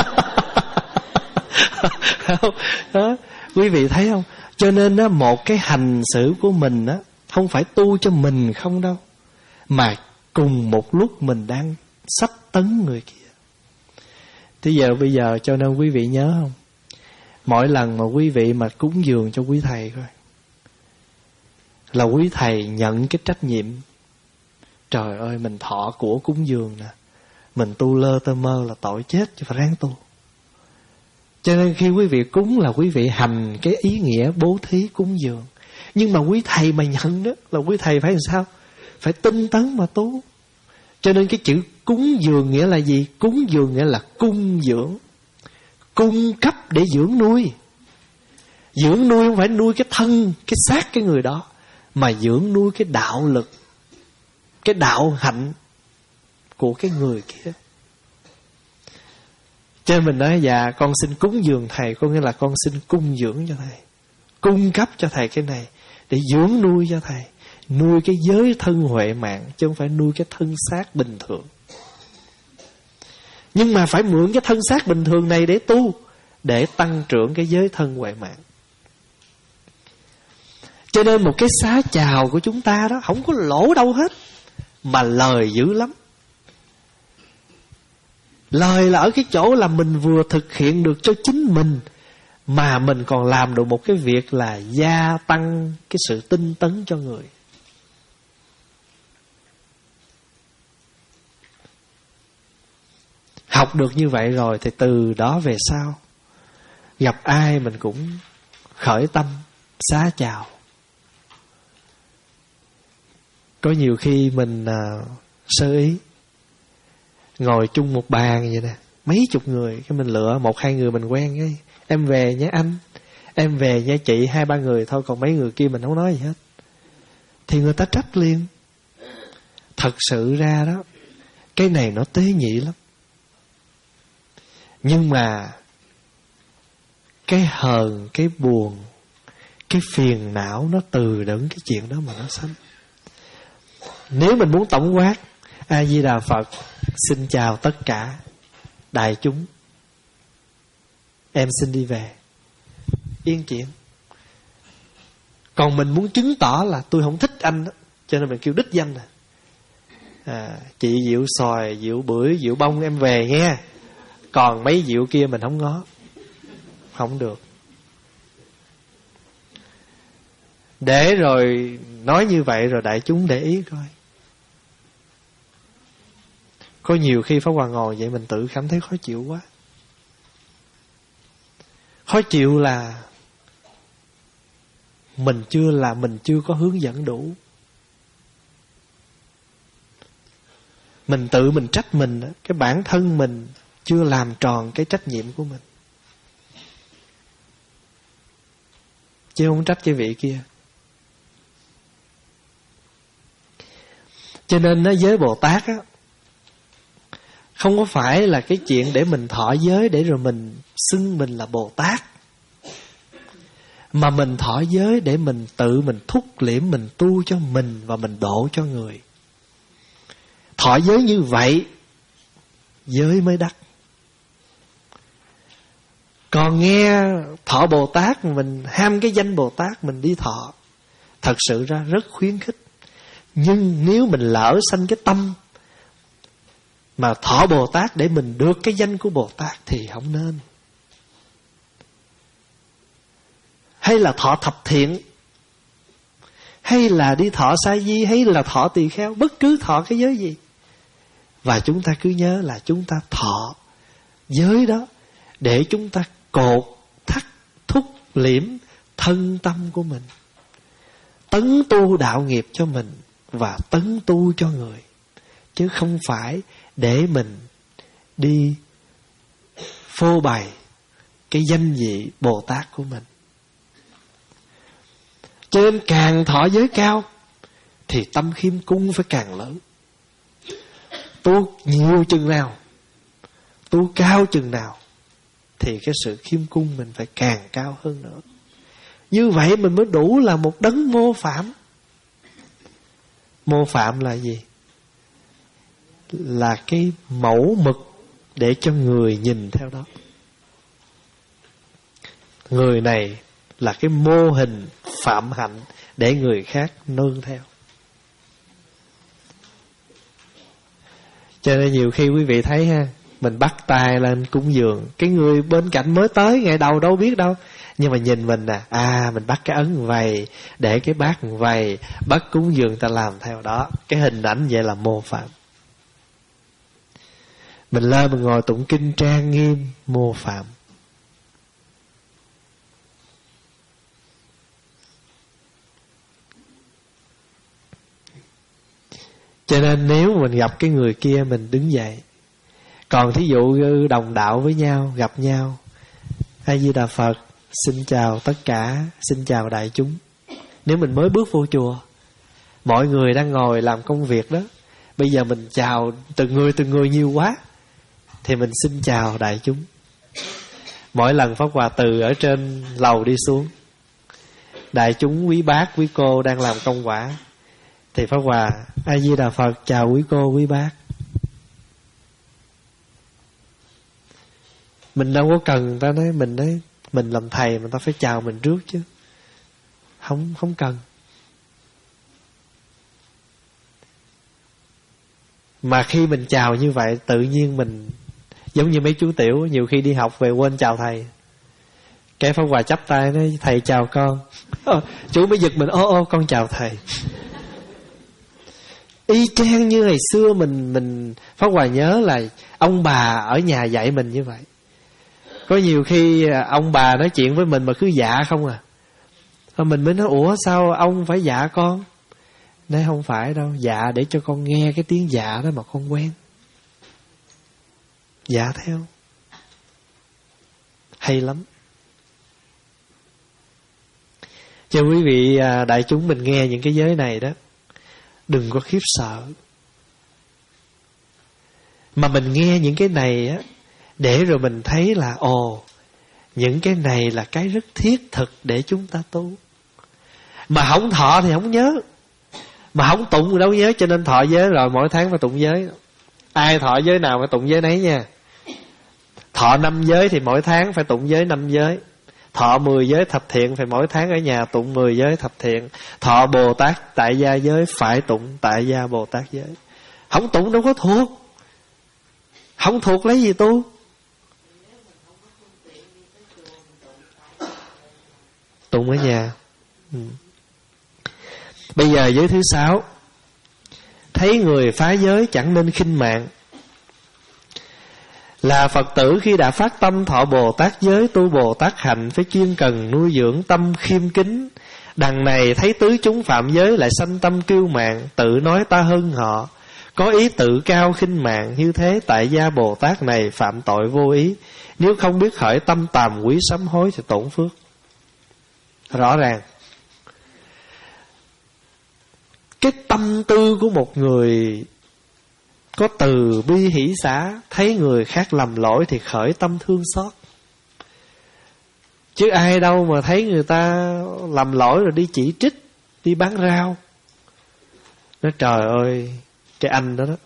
Đó, quý vị thấy không? Cho nên đó, một cái hành xử của mình đó, không phải tu cho mình không đâu, mà cùng một lúc mình đang sắp tấn người kia. Thế giờ bây giờ cho nên quý vị nhớ không, mỗi lần mà quý vị mà cúng dường cho quý thầy coi, là quý thầy nhận cái trách nhiệm. Trời ơi, mình thọ của cúng dường nè, mình tu lơ tơ mơ là tội chết, chứ phải ráng tu. Cho nên khi quý vị cúng là quý vị hành cái ý nghĩa bố thí cúng dường. Nhưng mà quý thầy mà nhận đó, là quý thầy phải làm sao? Phải tinh tấn mà tu. Cho nên cái chữ cúng dường nghĩa là gì? Cúng dường nghĩa là cung dưỡng, cung cấp để dưỡng nuôi. Dưỡng nuôi không phải nuôi cái thân, cái xác cái người đó, mà dưỡng nuôi cái đạo lực, cái đạo hạnh của cái người kia. Cho nên mình nói dạ con xin cúng dường thầy, có nghĩa là con xin cung dưỡng cho thầy, cung cấp cho thầy cái này để dưỡng nuôi cho thầy, nuôi cái giới thân huệ mạng, chứ không phải nuôi cái thân xác bình thường. Nhưng mà phải mượn cái thân xác bình thường này để tu, để tăng trưởng cái giới thân huệ mạng. Cho nên một cái xá chào của chúng ta đó không có lỗ đâu hết, mà lời dữ lắm. Lời là ở cái chỗ là mình vừa thực hiện được cho chính mình, mà mình còn làm được một cái việc là gia tăng cái sự tinh tấn cho người. Học được như vậy rồi thì từ đó về sau, gặp ai mình cũng khởi tâm xá chào. Có nhiều khi mình à, sơ ý, ngồi chung một bàn vậy nè, mấy chục người, cái mình lựa một hai người mình quen cái em về nhé anh, em về nhé chị, hai ba người thôi, còn mấy người kia mình không nói gì hết. Thì người ta trách liền. Thật sự ra đó, cái này nó tế nhị lắm. Nhưng mà cái hờn, cái buồn, cái phiền não nó từ đựng cái chuyện đó mà nó sanh. Nếu mình muốn tổng quát, A Di Đà Phật xin chào tất cả đại chúng, em xin đi về, yên chuyện. Còn mình muốn chứng tỏ là tôi không thích anh đó, cho nên mình kêu đích danh nè. À, chị Diệu Xoài, Diệu Bưởi, Diệu Bông em về nghe. Còn mấy Diệu kia mình không ngó, không được. Để rồi nói như vậy rồi đại chúng để ý coi. Có nhiều khi Pháp Hòa ngồi vậy mình tự cảm thấy khó chịu quá. Khó chịu là mình chưa là mình chưa có hướng dẫn đủ. Mình tự mình trách mình, cái bản thân mình chưa làm tròn cái trách nhiệm của mình, chứ không trách cái vị kia. Cho nên nó giới Bồ Tát á, không có phải là cái chuyện để mình thọ giới để rồi mình xưng mình là Bồ Tát, mà mình thọ giới để mình tự mình thúc liễm, mình tu cho mình và mình độ cho người. Thọ giới như vậy giới mới đắc. Còn nghe thọ Bồ Tát, mình ham cái danh Bồ Tát mình đi thọ, thật sự ra rất khuyến khích. Nhưng nếu mình lỡ sanh cái tâm mà thọ Bồ Tát để mình được cái danh của Bồ Tát thì không nên. Hay là thọ thập thiện, hay là đi thọ sa di, hay là thọ tỳ kheo, bất cứ thọ cái giới gì. Và chúng ta cứ nhớ là chúng ta thọ giới đó để chúng ta cột thắt thúc liễm thân tâm của mình, tấn tu đạo nghiệp cho mình và tấn tu cho người, chứ không phải để mình đi phô bày cái danh vị Bồ Tát của mình. Cho nên càng thọ giới cao thì tâm khiêm cung phải càng lớn. Tu nhiều chừng nào, tu cao chừng nào thì cái sự khiêm cung mình phải càng cao hơn nữa. Như vậy mình mới đủ là một đấng mô phạm. Mô phạm là gì? Là cái mẫu mực để cho người nhìn theo đó. Người này là cái mô hình phạm hạnh để người khác nương theo. Cho nên nhiều khi quý vị thấy ha, mình bắt tay lên cúng dường, cái người bên cạnh mới tới ngày đầu đâu biết đâu, nhưng mà nhìn mình nè, à mình bắt cái ấn vầy, để cái bát vầy, bắt cúng dường ta làm theo đó. Cái hình ảnh vậy là mô phạm. Mình lên mình ngồi tụng kinh trang nghiêm, mô phạm. Cho nên nếu mình gặp cái người kia mình đứng dậy. Còn thí dụ đồng đạo với nhau, gặp nhau, A Di Đà Phật, xin chào tất cả, xin chào đại chúng. Nếu mình mới bước vô chùa, mọi người đang ngồi làm công việc đó, bây giờ mình chào từng người từng người nhiều quá, thì mình xin chào đại chúng. Mỗi lần Pháp Hòa từ ở trên lầu đi xuống, đại chúng quý bác quý cô đang làm công quả, thì Pháp Hòa A Di Đà Phật chào quý cô quý bác. Mình đâu có cần người ta nói mình đấy, mình làm thầy mà ta phải chào mình trước chứ. Không không cần. Mà khi mình chào như vậy, tự nhiên mình giống như mấy chú tiểu nhiều khi đi học về quên chào thầy. Cái Pháp Hòa chắp tay nói thầy chào con. Chú mới giật mình, ô ô con chào thầy. Y chang như ngày xưa mình mình Pháp Hòa nhớ là ông bà ở nhà dạy mình như vậy. Có nhiều khi ông bà nói chuyện với mình mà cứ dạ không à. Mình mới nói ủa sao ông phải dạ con? Nói không phải đâu, dạ để cho con nghe cái tiếng dạ đó mà con quen. Dạ theo. Hay lắm. Cho quý vị đại chúng mình nghe những cái giới này đó, đừng có khiếp sợ. Mà mình nghe những cái này á, để rồi mình thấy là ồ, những cái này là cái rất thiết thực để chúng ta tu. Mà không thọ thì không nhớ, mà không tụng thì đâu nhớ. Cho nên thọ giới rồi mỗi tháng phải tụng giới. Ai thọ giới nào phải tụng giới nấy nha. Thọ năm giới thì mỗi tháng phải tụng giới năm giới. Thọ mười giới thập thiện phải mỗi tháng ở nhà tụng mười giới thập thiện. Thọ Bồ Tát tại gia giới phải tụng tại gia Bồ Tát giới. Không tụng đâu có thuộc. Không thuộc lấy gì tu. Tụng ở nhà. ừ. Bây giờ giới thứ sáu. Thấy người phá giới chẳng nên khinh mạng. Là Phật tử khi đã phát tâm thọ Bồ Tát giới, tu Bồ Tát hạnh, phải chuyên cần nuôi dưỡng tâm khiêm kính. Đằng này thấy tứ chúng phạm giới lại sanh tâm kiêu mạn, tự nói ta hơn họ, có ý tự cao khinh mạng. Như thế tại gia Bồ Tát này phạm tội vô ý, nếu không biết khởi tâm tàm quý sám hối thì tổn phước. Rõ ràng cái tâm tư của một người có từ bi hỷ xả, thấy người khác lầm lỗi thì khởi tâm thương xót. Chứ ai đâu mà thấy người ta lầm lỗi rồi đi chỉ trích, đi bán rau. Nói trời ơi, cái anh đó đó,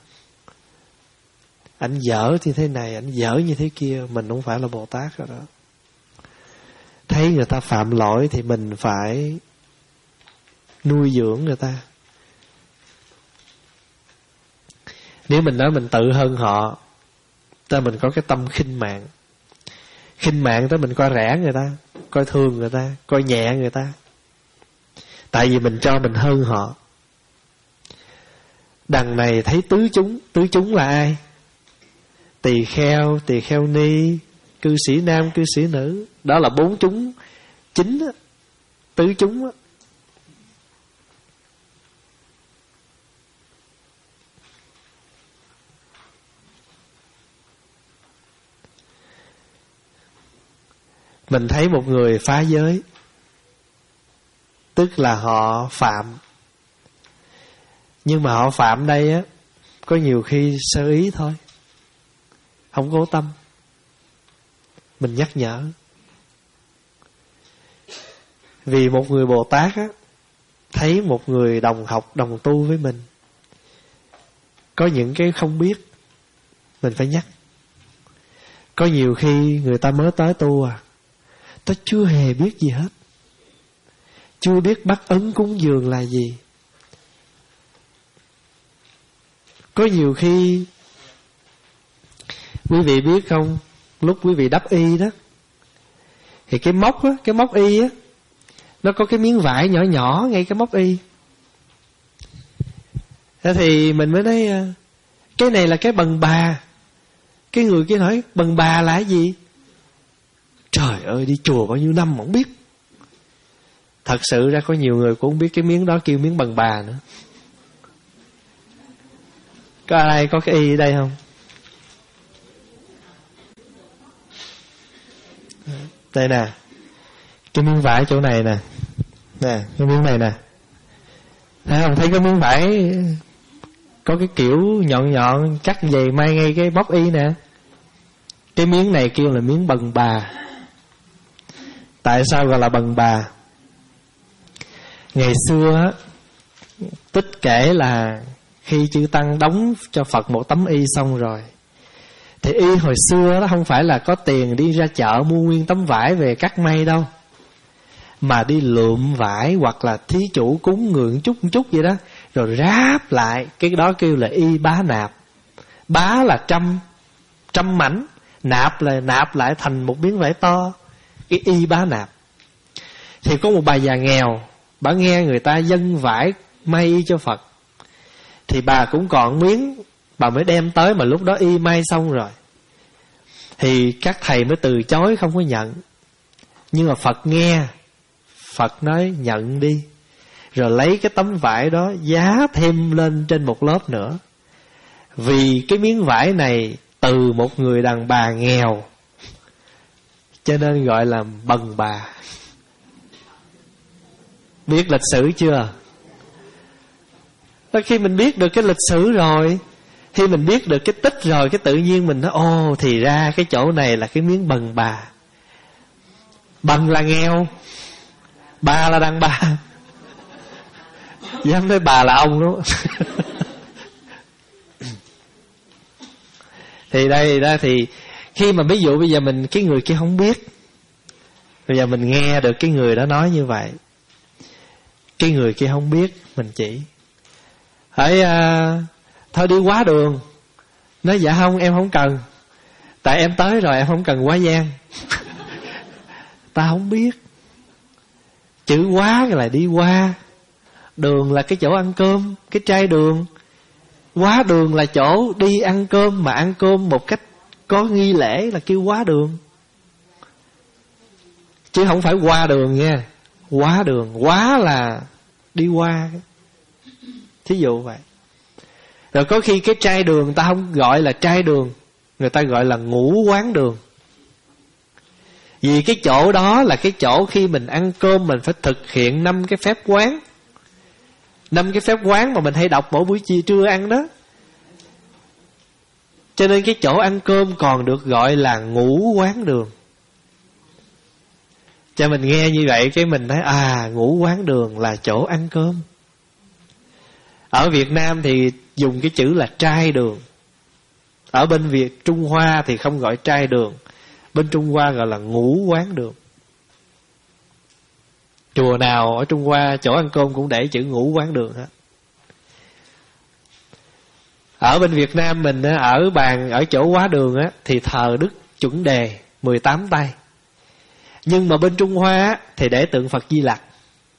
anh dở như thế này, anh dở như thế kia, mình không phải là Bồ Tát rồi đó. Thấy người ta phạm lỗi thì mình phải nuôi dưỡng người ta. Nếu mình nói mình tự hơn họ, ta mình có cái tâm khinh mạng. Khinh mạng tới mình coi rẻ người ta, coi thường người ta, coi nhẹ người ta. Tại vì mình cho mình hơn họ. Đằng này thấy tứ chúng. Tứ chúng là ai? Tỳ kheo, tỳ kheo ni, cư sĩ nam, cư sĩ nữ. Đó là bốn chúng chính đó. Tứ chúng đó. Mình thấy một người phá giới, tức là họ phạm. Nhưng mà họ phạm đây á, có nhiều khi sơ ý thôi, không cố tâm. Mình nhắc nhở. Vì một người Bồ Tát á, thấy một người đồng học, đồng tu với mình có những cái không biết, mình phải nhắc. Có nhiều khi người ta mới tới tu à, ta chưa hề biết gì hết, chưa biết bắt ấn cúng dường là gì. Có nhiều khi quý vị biết không, lúc quý vị đắp y đó, thì cái móc á, cái móc y á, nó có cái miếng vải nhỏ nhỏ ngay cái móc y. Thế thì mình mới nói cái này là cái bần bà. Cái người kia hỏi bần bà là cái gì? Trời ơi, đi chùa bao nhiêu năm mà không biết. Thật sự ra có nhiều người cũng không biết cái miếng đó kêu miếng bần bà nữa. Có ai có cái y ở đây không? Đây nè, cái miếng vải chỗ này nè. Nè, cái miếng này nè. Thấy không? Thấy cái miếng vải có cái kiểu nhọn nhọn cắt dày may ngay cái bóc y nè. Cái miếng này kêu là miếng bần bà. Tại sao gọi là Bần Bà? Ngày xưa á, Tích kể là khi chư Tăng đóng cho Phật một tấm y xong rồi, thì y hồi xưa đó không phải là có tiền đi ra chợ mua nguyên tấm vải về cắt may đâu, mà đi lượm vải hoặc là thí chủ cúng người chút chút vậy đó, rồi ráp lại. Cái đó kêu là y bá nạp. Bá là trăm, trăm mảnh, nạp là nạp lại thành một miếng vải to, cái y bá nạp. Thì có một bà già nghèo, bà nghe người ta dâng vải may y cho Phật, thì bà cũng còn miếng, bà mới đem tới, mà lúc đó y may xong rồi. Thì các thầy mới từ chối không có nhận. Nhưng mà Phật nghe, Phật nói nhận đi. Rồi lấy cái tấm vải đó giá thêm lên trên một lớp nữa. Vì cái miếng vải này từ một người đàn bà nghèo, cho nên gọi là Bần Bà. Biết lịch sử chưa? Đó, khi mình biết được cái lịch sử rồi, khi mình biết được cái tích rồi, cái tự nhiên mình nói ô, thì ra cái chỗ này là cái miếng Bần Bà. Bần là nghèo, bà là đàn bà. Dám nói bà là ông đó. Thì đây đó, thì khi mà ví dụ bây giờ mình, cái người kia không biết, bây giờ mình nghe được cái người đó nói như vậy, cái người kia không biết, mình chỉ phải à, thôi đi quá đường. Nói dạ không, em không cần, tại em tới rồi, em không cần quá gian. Ta không biết. Chữ quá là đi qua. Đường là cái chỗ ăn cơm, cái trai đường. Quá đường là chỗ đi ăn cơm, mà ăn cơm một cách có nghi lễ là kêu quá đường, chứ không phải qua đường nha. Quá đường, quá là đi qua. Thí dụ vậy. Rồi có khi cái trai đường ta không gọi là trai đường, người ta gọi là ngũ quán đường. Vì cái chỗ đó là cái chỗ khi mình ăn cơm mình phải thực hiện năm cái phép quán. Năm cái phép quán mà mình hay đọc mỗi buổi chiều trưa ăn đó. Cho nên cái chỗ ăn cơm còn được gọi là ngũ quán đường. Cho mình nghe như vậy cái mình nói à, ngũ quán đường là chỗ ăn cơm. Ở Việt Nam thì dùng cái chữ là trai đường. Ở bên Việt Trung Hoa thì không gọi trai đường, bên Trung Hoa gọi là ngũ quán đường. Chùa nào ở Trung Hoa chỗ ăn cơm cũng để chữ ngũ quán đường hết. Ở bên Việt Nam mình ở bàn, ở chỗ quá đường á, thì thờ Đức Chuẩn Đề mười tám tay. Nhưng mà bên Trung Hoa thì để tượng Phật Di Lặc.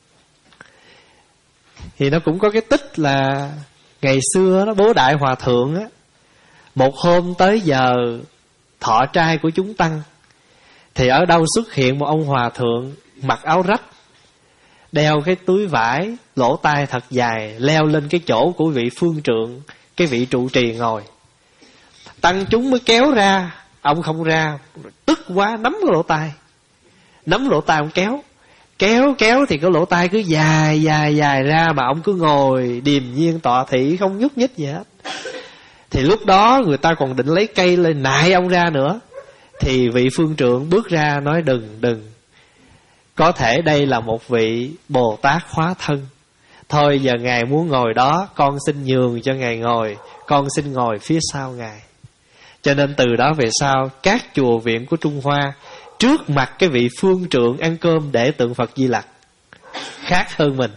Thì nó cũng có cái tích là ngày xưa đó, bố Đại Hòa Thượng á, một hôm tới giờ thọ trai của chúng tăng, thì ở đâu xuất hiện một ông hòa thượng mặc áo rách, đeo cái túi vải, lỗ tai thật dài, leo lên cái chỗ của vị phương trượng, cái vị trụ trì ngồi. Tăng chúng mới kéo ra, ông không ra, tức quá nắm cái lỗ tai, nắm lỗ tai ông kéo, kéo kéo thì cái lỗ tai cứ dài dài dài ra, mà ông cứ ngồi điềm nhiên tọa thị không nhúc nhích gì hết. Thì lúc đó người ta còn định lấy cây lên nại ông ra nữa, thì vị phương trượng bước ra nói đừng đừng, có thể đây là một vị Bồ Tát hóa thân, thôi giờ ngài muốn ngồi đó, con xin nhường cho ngài ngồi, con xin ngồi phía sau ngài. Cho nên từ đó về sau, các chùa viện của Trung Hoa trước mặt cái vị phương trượng ăn cơm để tượng Phật Di Lặc, khác hơn mình.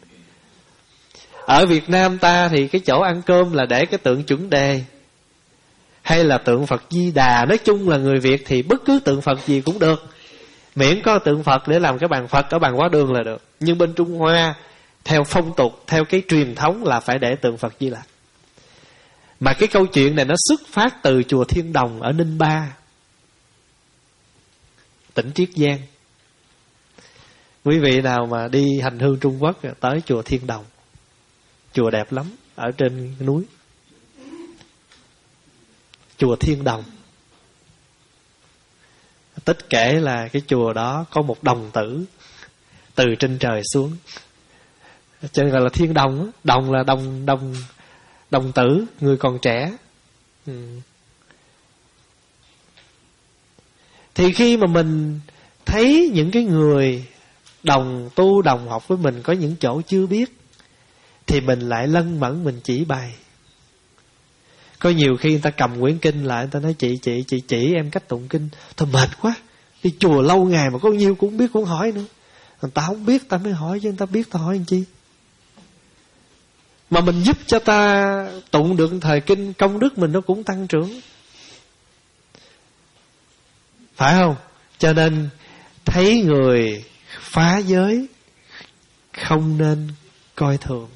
Ở Việt Nam ta thì cái chỗ ăn cơm là để cái tượng Chuẩn Đề hay là tượng Phật Di Đà. Nói chung là người Việt thì bất cứ tượng Phật gì cũng được, miễn có tượng Phật để làm cái bàn Phật ở bàn quá đường là được. Nhưng bên Trung Hoa theo phong tục, theo cái truyền thống là phải để tượng Phật Di Lặc. Mà cái câu chuyện này nó xuất phát từ chùa Thiên Đồng ở Ninh Ba, tỉnh Triết Giang. Quý vị nào mà đi hành hương Trung Quốc tới chùa Thiên Đồng, chùa đẹp lắm, ở trên núi. Chùa Thiên Đồng, Tích kể là cái chùa đó có một đồng tử từ trên trời xuống, cho nên gọi là Thiên Đồng. Đồng là đồng đồng đồng tử, người còn trẻ. ừ. Thì khi mà mình thấy những cái người đồng tu đồng học với mình có những chỗ chưa biết, thì mình lại lân mẫn mình chỉ bày. Có nhiều khi người ta cầm quyển kinh lại, người ta nói chị chị chị chỉ em cách tụng kinh. Thôi mệt quá, đi chùa lâu ngày mà có nhiêu cũng không biết cũng hỏi nữa. Người ta không biết ta mới hỏi, chứ người ta biết ta hỏi làm chi. Mà mình giúp cho ta tụng được thời kinh, công đức mình nó cũng tăng trưởng, phải không? Cho nên thấy người phá giới không nên coi thường,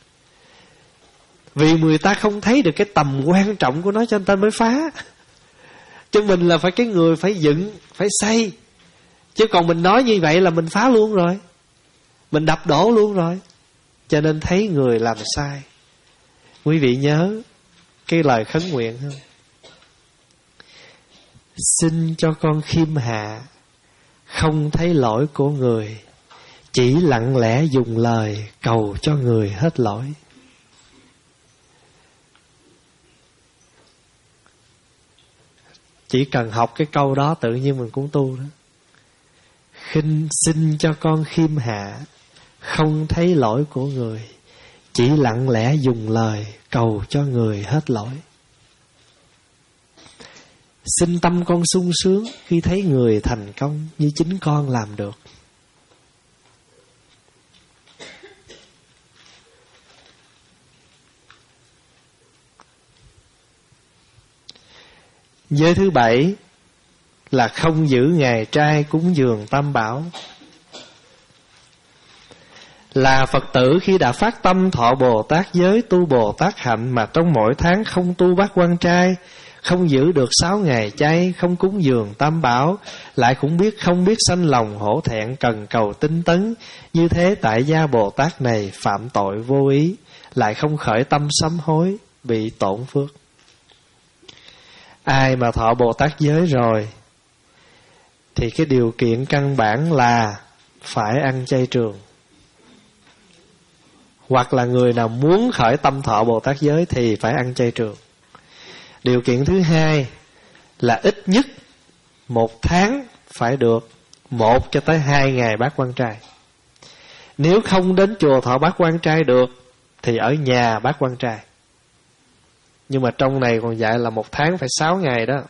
vì người ta không thấy được cái tầm quan trọng của nó cho nên ta mới phá. Chứ mình là phải cái người phải dựng, phải xây. Chứ còn mình nói như vậy là mình phá luôn rồi, mình đập đổ luôn rồi. Cho nên thấy người làm sai, quý vị nhớ cái lời khấn nguyện không? Xin cho con khiêm hạ, không thấy lỗi của người, chỉ lặng lẽ dùng lời cầu cho người hết lỗi. Chỉ cần học cái câu đó tự nhiên mình cũng tu đó. Khinh xin cho con khiêm hạ, không thấy lỗi của người, chỉ lặng lẽ dùng lời cầu cho người hết lỗi. Xin tâm con sung sướng khi thấy người thành công như chính con làm được. Giới thứ bảy là không giữ ngày trai cúng dường tam bảo. Là Phật tử khi đã phát tâm thọ Bồ Tát giới, tu Bồ Tát hạnh, mà trong mỗi tháng không tu bát quan trai, không giữ được sáu ngày chay, không cúng dường tam bảo, lại cũng biết không biết sanh lòng hổ thẹn cần cầu tinh tấn, như thế tại gia Bồ Tát này phạm tội vô ý, lại không khởi tâm sám hối, bị tổn phước. Ai mà thọ Bồ Tát giới rồi thì cái điều kiện căn bản là phải ăn chay trường. Hoặc là người nào muốn khởi tâm thọ Bồ Tát giới thì phải ăn chay trường. Điều kiện thứ hai là ít nhất một tháng phải được một cho tới hai ngày bát quan trai. Nếu không đến chùa thọ bát quan trai được thì ở nhà bát quan trai. Nhưng mà trong này còn dạy là một tháng phải sáu ngày đó,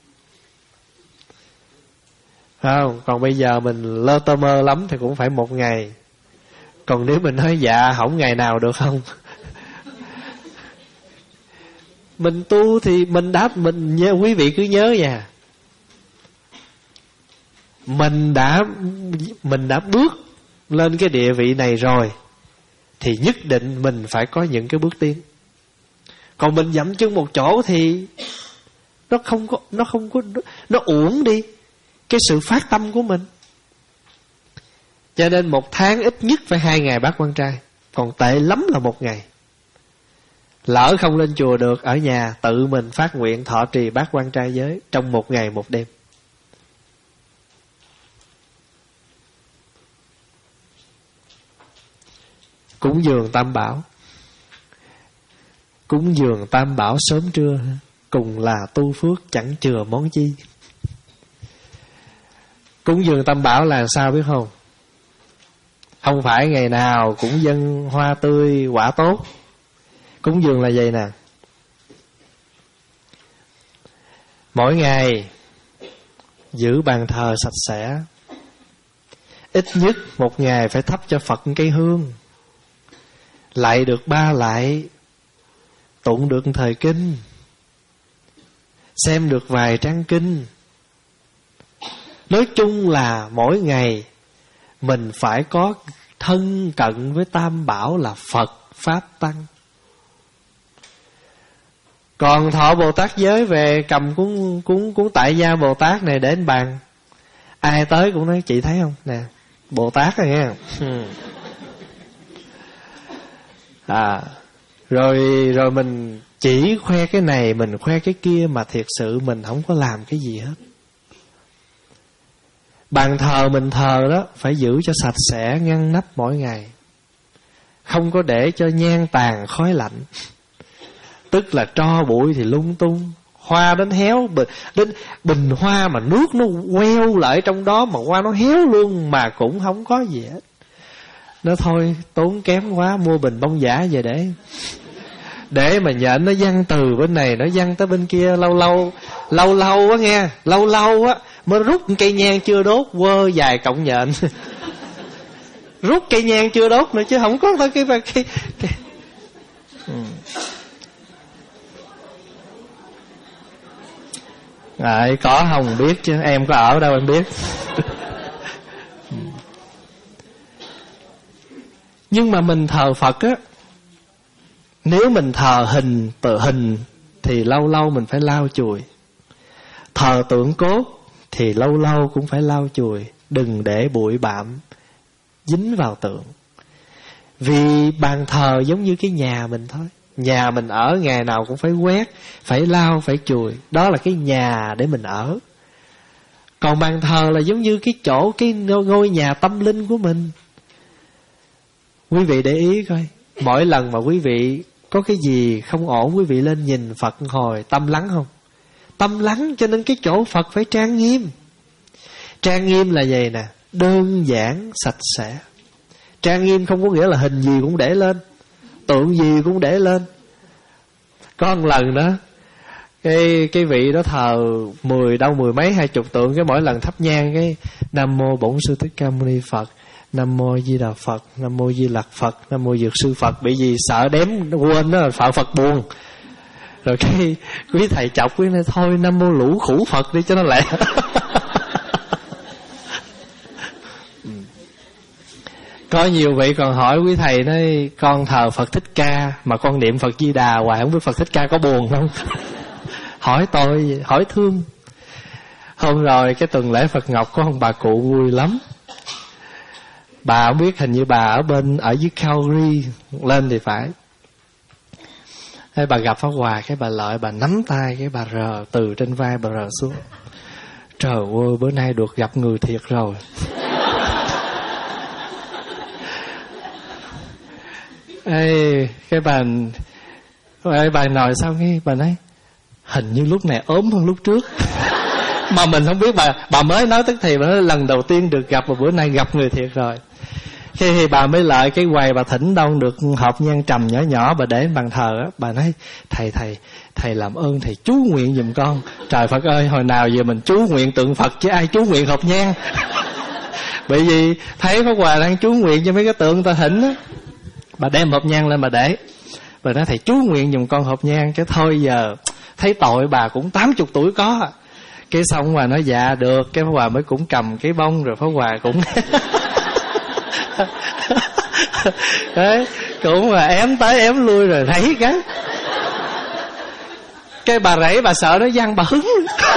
phải không? Còn bây giờ mình lơ tơ mơ lắm thì cũng phải một ngày. Còn nếu mình nói dạ không ngày nào được không? Mình tu thì mình đáp mình nhớ, quý vị cứ nhớ nha, mình đã mình đã bước lên cái địa vị này rồi thì nhất định mình phải có những cái bước tiến. Còn mình dậm chân một chỗ thì nó không có nó không có nó uổng đi cái sự phát tâm của mình. Cho nên một tháng ít nhất phải hai ngày bát quan trai, còn tệ lắm là một ngày. Lỡ không lên chùa được, ở nhà tự mình phát nguyện thọ trì bát quan trai giới trong một ngày một đêm. Cúng dường tam bảo. Cúng dường tam bảo sớm trưa cùng là tu phước chẳng chừa món chi. Cúng dường tam bảo là sao biết không? Không phải ngày nào cũng dâng hoa tươi quả tốt. Cúng dường là vậy nè, mỗi ngày giữ bàn thờ sạch sẽ, ít nhất một ngày phải thắp cho Phật cây hương, lạy được ba lạy, tụng được thời kinh, xem được vài trang kinh. Nói chung là mỗi ngày mình phải có thân cận với tam bảo là Phật, Pháp, Tăng. Còn thọ Bồ Tát giới về cầm cuốn cuốn cuốn tại gia Bồ Tát này để lên bàn, ai tới cũng nói chị thấy không nè, Bồ Tát rồi nghe. À, rồi rồi mình chỉ khoe cái này, mình khoe cái kia, mà thiệt sự mình không có làm cái gì hết. Bàn thờ mình thờ đó phải giữ cho sạch sẽ, ngăn nắp mỗi ngày, không có để cho nhang tàn khói lạnh. Tức là tro bụi thì lung tung, hoa đến héo, đến bình hoa mà nước nó queo lại trong đó mà hoa nó héo luôn mà cũng không có gì hết. Nó thôi tốn kém quá, mua bình bông giả về để để mà nhện nó văng từ bên này nó văng tới bên kia, lâu lâu lâu lâu á nghe, lâu lâu á mới rút cây nhang chưa đốt quơ vài cọng nhện. Rút cây nhang chưa đốt nữa chứ không có tới cái cái, cái, cái. Ừ. À, có không biết chứ em có ở đâu em biết. Nhưng mà mình thờ Phật á, nếu mình thờ hình tự hình thì lâu lâu mình phải lau chùi. Thờ tượng cốt thì lâu lâu cũng phải lau chùi, đừng để bụi bặm dính vào tượng. Vì bàn thờ giống như cái nhà mình thôi. Nhà mình ở ngày nào cũng phải quét, phải lau, phải chùi. Đó là cái nhà để mình ở. Còn bàn thờ là giống như cái chỗ, cái ngôi nhà tâm linh của mình. Quý vị để ý coi, mỗi lần mà quý vị có cái gì không ổn, quý vị lên nhìn Phật hồi tâm lắng không? Tâm lắng, cho nên cái chỗ Phật phải trang nghiêm. Trang nghiêm là gì nè? Đơn giản, sạch sẽ. Trang nghiêm không có nghĩa là hình gì cũng để lên, tượng gì cũng để lên. Có một lần đó, Cái cái vị đó thờ mười đâu mười mấy hai chục tượng, cái mỗi lần thắp nhang cái Nam mô Bổn Sư Thích Ca Mâu Ni Phật, Nam mô Di Đà Phật, Nam mô Di Lặc Phật, Nam mô Dược Sư Phật, bị gì sợ đếm quên đó là Phật Phật buồn. Rồi cái quý thầy chọc quý nói thôi Nam mô Lũ Khủ Phật đi cho nó lẹ. Có nhiều vị còn hỏi quý thầy nói con thờ Phật Thích Ca mà con niệm Phật Di Đà hoài, không biết Phật Thích Ca có buồn không? Hỏi tôi, hỏi thương. Hôm rồi cái tuần lễ Phật Ngọc có ông bà cụ vui lắm. Bà không biết, hình như bà ở bên ở dưới Calgary lên thì phải. Thế bà gặp Pháp Hòa, cái bà lợi, bà nắm tay, cái bà rờ từ trên vai bà rờ xuống. Trời ơi, bữa nay được gặp người thiệt rồi. Ê, cái bà ê, bà nói sao nghe, bà nói hình như lúc này ốm hơn lúc trước. Mà mình không biết, bà bà mới nói tức thì bà nói lần đầu tiên được gặp, và bữa nay gặp người thiệt rồi. Khi thì bà mới lại cái quầy, bà thỉnh đông được hộp nhang trầm nhỏ nhỏ, bà để bàn thờ á. Bà nói thầy thầy thầy làm ơn thầy chú nguyện giùm con. Trời Phật ơi, hồi nào giờ mình chú nguyện tượng Phật chứ ai chú nguyện hộp nhang. Bởi vì thấy Pháp Hòa đang chú nguyện cho mấy cái tượng ta thỉnh á. Bà đem hộp nhang lên bà để. Bà nói thầy chú nguyện giùm con hộp nhang. Cái thôi giờ thấy tội bà cũng tám chục tuổi có. Cái xong Hòa nói dạ được. Cái Pháp Hòa mới cũng cầm cái bông, rồi Pháp Hòa cũng đấy, cũng là ém tới ém lui rồi thấy cái cái bà rẫy bà sợ nó văng, bà hứng.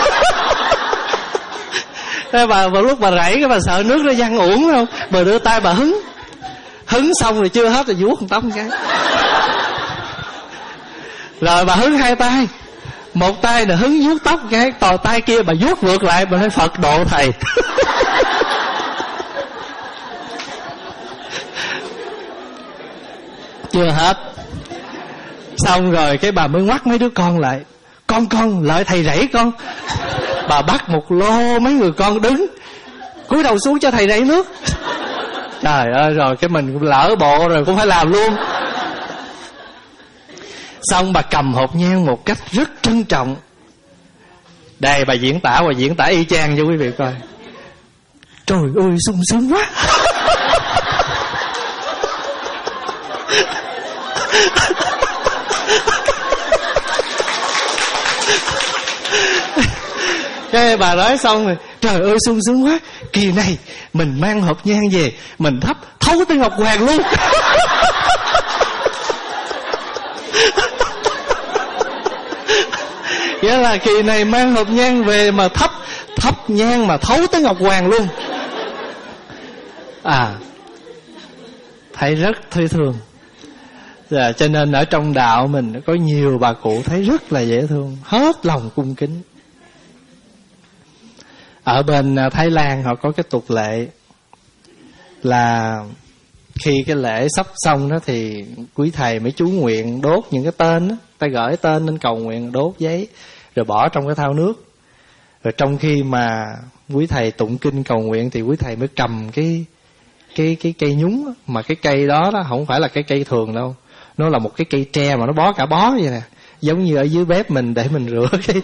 Cái bà vào lúc bà rẫy cái bà sợ nước nó văng uổng không, bà đưa tay bà hứng, hứng xong rồi chưa hết rồi vuốt một tóc cái. Rồi bà hứng hai tay, một tay là hứng vuốt tóc cái, còn tay kia bà vuốt ngược lại, bà nói Phật độ thầy. Chưa hết. Xong rồi cái bà mới ngoắt mấy đứa con lại, con con lợi thầy rẫy con. Bà bắt một lô mấy người con đứng, cúi đầu xuống cho thầy rẫy nước. Trời ơi, rồi cái mình lỡ bộ rồi cũng phải làm luôn. Xong bà cầm hộp nhang một cách rất trân trọng. Đây bà diễn tả, bà diễn tả y chang cho quý vị coi. Trời ơi, sung sướng quá. Cái bà nói xong rồi, trời ơi sung sướng quá, kỳ này mình mang hộp nhang về, mình thắp thấu tới Ngọc Hoàng luôn. Nghĩa là kỳ này mang hộp nhang về mà thắp thắp nhang mà thấu tới Ngọc Hoàng luôn. À, thấy rất thấy thương. Dạ, cho nên ở trong đạo mình có nhiều bà cụ thấy rất là dễ thương, hết lòng cung kính. Ở bên Thái Lan họ có cái tục lệ là khi cái lễ sắp xong đó thì quý thầy mới chú nguyện đốt những cái tên đó, ta gửi tên lên cầu nguyện, đốt giấy rồi bỏ trong cái thau nước. Rồi trong khi mà quý thầy tụng kinh cầu nguyện thì quý thầy mới cầm cái cái cái cây nhúng, mà cái cây đó đó không phải là cái cây thường đâu, nó là một cái cây tre mà nó bó cả bó vậy nè, giống như ở dưới bếp mình để mình rửa cái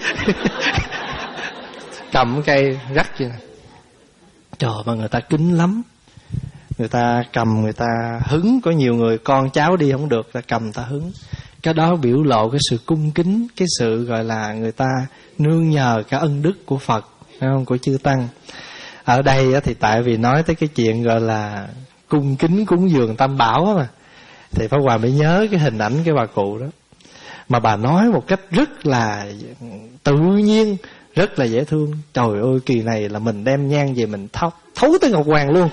cầm cái cây rắc vậy nè. Trời, mà người ta kính lắm, người ta cầm người ta hứng. Có nhiều người con cháu đi không được, ta cầm ta hứng. Cái đó biểu lộ cái sự cung kính, cái sự gọi là người ta nương nhờ cái ân đức của Phật, phải không, của chư Tăng. Ở đây thì tại vì nói tới cái chuyện gọi là cung kính cúng dường Tam Bảo mà, thì Pháp Hòa mới nhớ cái hình ảnh cái bà cụ đó. Mà bà nói một cách rất là tự nhiên, rất là dễ thương. Trời ơi, kỳ này là mình đem nhang về mình thấu, thấu tới Ngọc Hoàng luôn.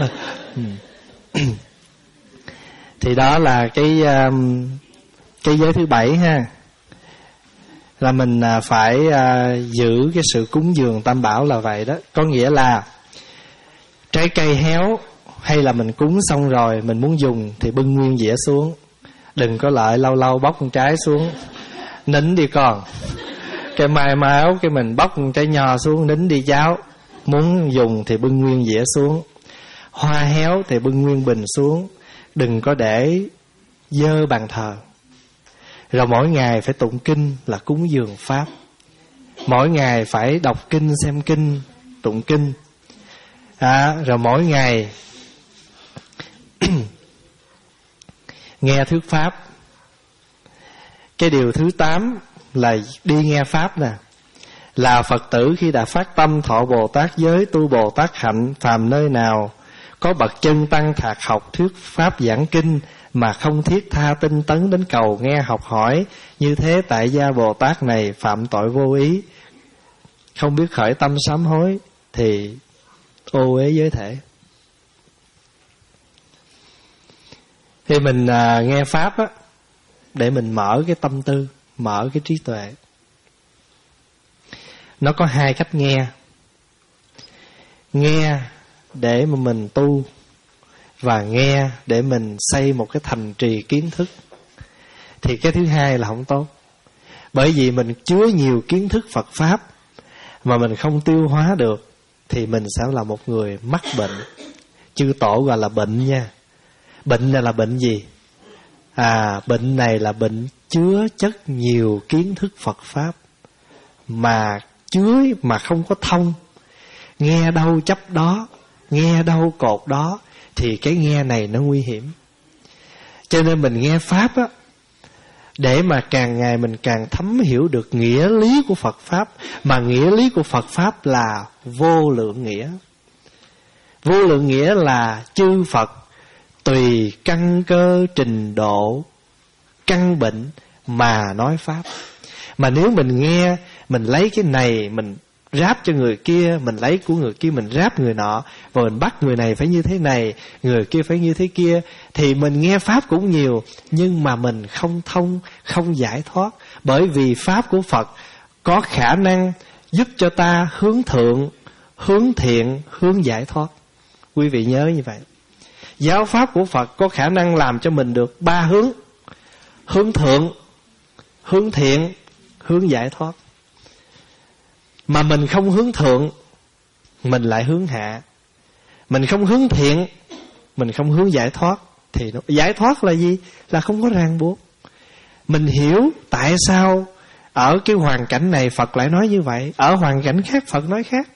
Thì đó là cái cái giới thứ bảy ha, là mình phải giữ cái sự cúng dường Tam Bảo là vậy đó. Có nghĩa là trái cây héo hay là mình cúng xong rồi mình muốn dùng thì bưng nguyên dĩa xuống, đừng có lợi lâu lâu bóc con trái xuống nín đi con. Cái mai máu cái mình bóc con trái nho xuống nín đi cháu. Muốn dùng thì bưng nguyên dĩa xuống. Hoa héo thì bưng nguyên bình xuống, đừng có để dơ bàn thờ. Rồi mỗi ngày phải tụng kinh là cúng dường Pháp. Mỗi ngày phải đọc kinh, xem kinh, tụng kinh. À, rồi mỗi ngày nghe thuyết Pháp. Cái điều thứ tám là đi nghe Pháp nè. Là Phật tử khi đã phát tâm thọ Bồ Tát giới, tu Bồ Tát hạnh, phàm nơi nào có bậc chân tăng thạc học thuyết Pháp giảng kinh mà không thiết tha tinh tấn đến cầu nghe học hỏi, như thế tại gia Bồ Tát này phạm tội vô ý, không biết khởi tâm sám hối thì ô uế giới thể. Thì mình à, nghe Pháp á, để mình mở cái tâm tư, mở cái trí tuệ. Nó có hai cách nghe. Nghe để mà mình tu, và nghe để mình xây một cái thành trì kiến thức. Thì cái thứ hai là không tốt. Bởi vì mình chứa nhiều kiến thức Phật Pháp mà mình không tiêu hóa được thì mình sẽ là một người mắc bệnh. Chư Tổ gọi là bệnh nha. Bệnh này là bệnh gì? À, bệnh này là bệnh chứa chất nhiều kiến thức Phật Pháp mà chứa mà không có thông. Nghe đâu chấp đó, nghe đâu cột đó, thì cái nghe này nó nguy hiểm. Cho nên mình nghe Pháp á, để mà càng ngày mình càng thấm hiểu được nghĩa lý của Phật Pháp. Mà nghĩa lý của Phật Pháp là vô lượng nghĩa. Vô lượng nghĩa là chư Phật tùy căn cơ trình độ căn bệnh mà nói Pháp. Mà nếu mình nghe, mình lấy cái này mình ráp cho người kia, mình lấy của người kia mình ráp người nọ, và mình bắt người này phải như thế này, người kia phải như thế kia, thì mình nghe Pháp cũng nhiều, nhưng mà mình không thông, không giải thoát. Bởi vì Pháp của Phật có khả năng giúp cho ta hướng thượng, hướng thiện, hướng giải thoát. Quý vị nhớ như vậy. Giáo Pháp của Phật có khả năng làm cho mình được ba hướng: hướng thượng, hướng thiện, hướng giải thoát. Mà mình không hướng thượng, mình lại hướng hạ. Mình không hướng thiện, mình không hướng giải thoát. Thì nó, giải thoát là gì? Là không có ràng buộc. Mình hiểu tại sao ở cái hoàn cảnh này Phật lại nói như vậy, ở hoàn cảnh khác Phật nói khác.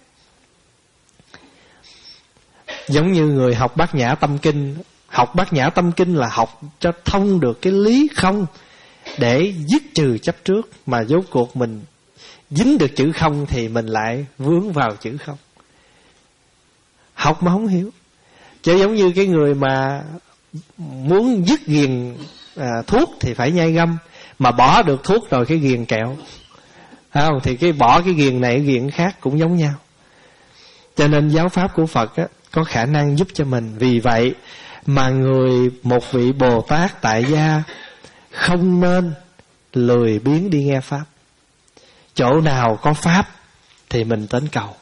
Giống như người học Bát Nhã Tâm Kinh. Học Bát Nhã Tâm Kinh là học cho thông được cái lý không, để dứt trừ chấp trước. Mà rốt cuộc mình dính được chữ không thì mình lại vướng vào chữ không. Học mà không hiểu. Chứ giống như cái người mà muốn dứt ghiền à, thuốc thì phải nhai găm, mà bỏ được thuốc rồi cái ghiền kẹo, không? Thì cái bỏ cái ghiền này cái ghiền khác cũng giống nhau. Cho nên giáo Pháp của Phật á, có khả năng giúp cho mình. Vì vậy mà người một vị Bồ Tát tại gia không nên lười biếng đi nghe Pháp. Chỗ nào có Pháp thì mình đến cầu.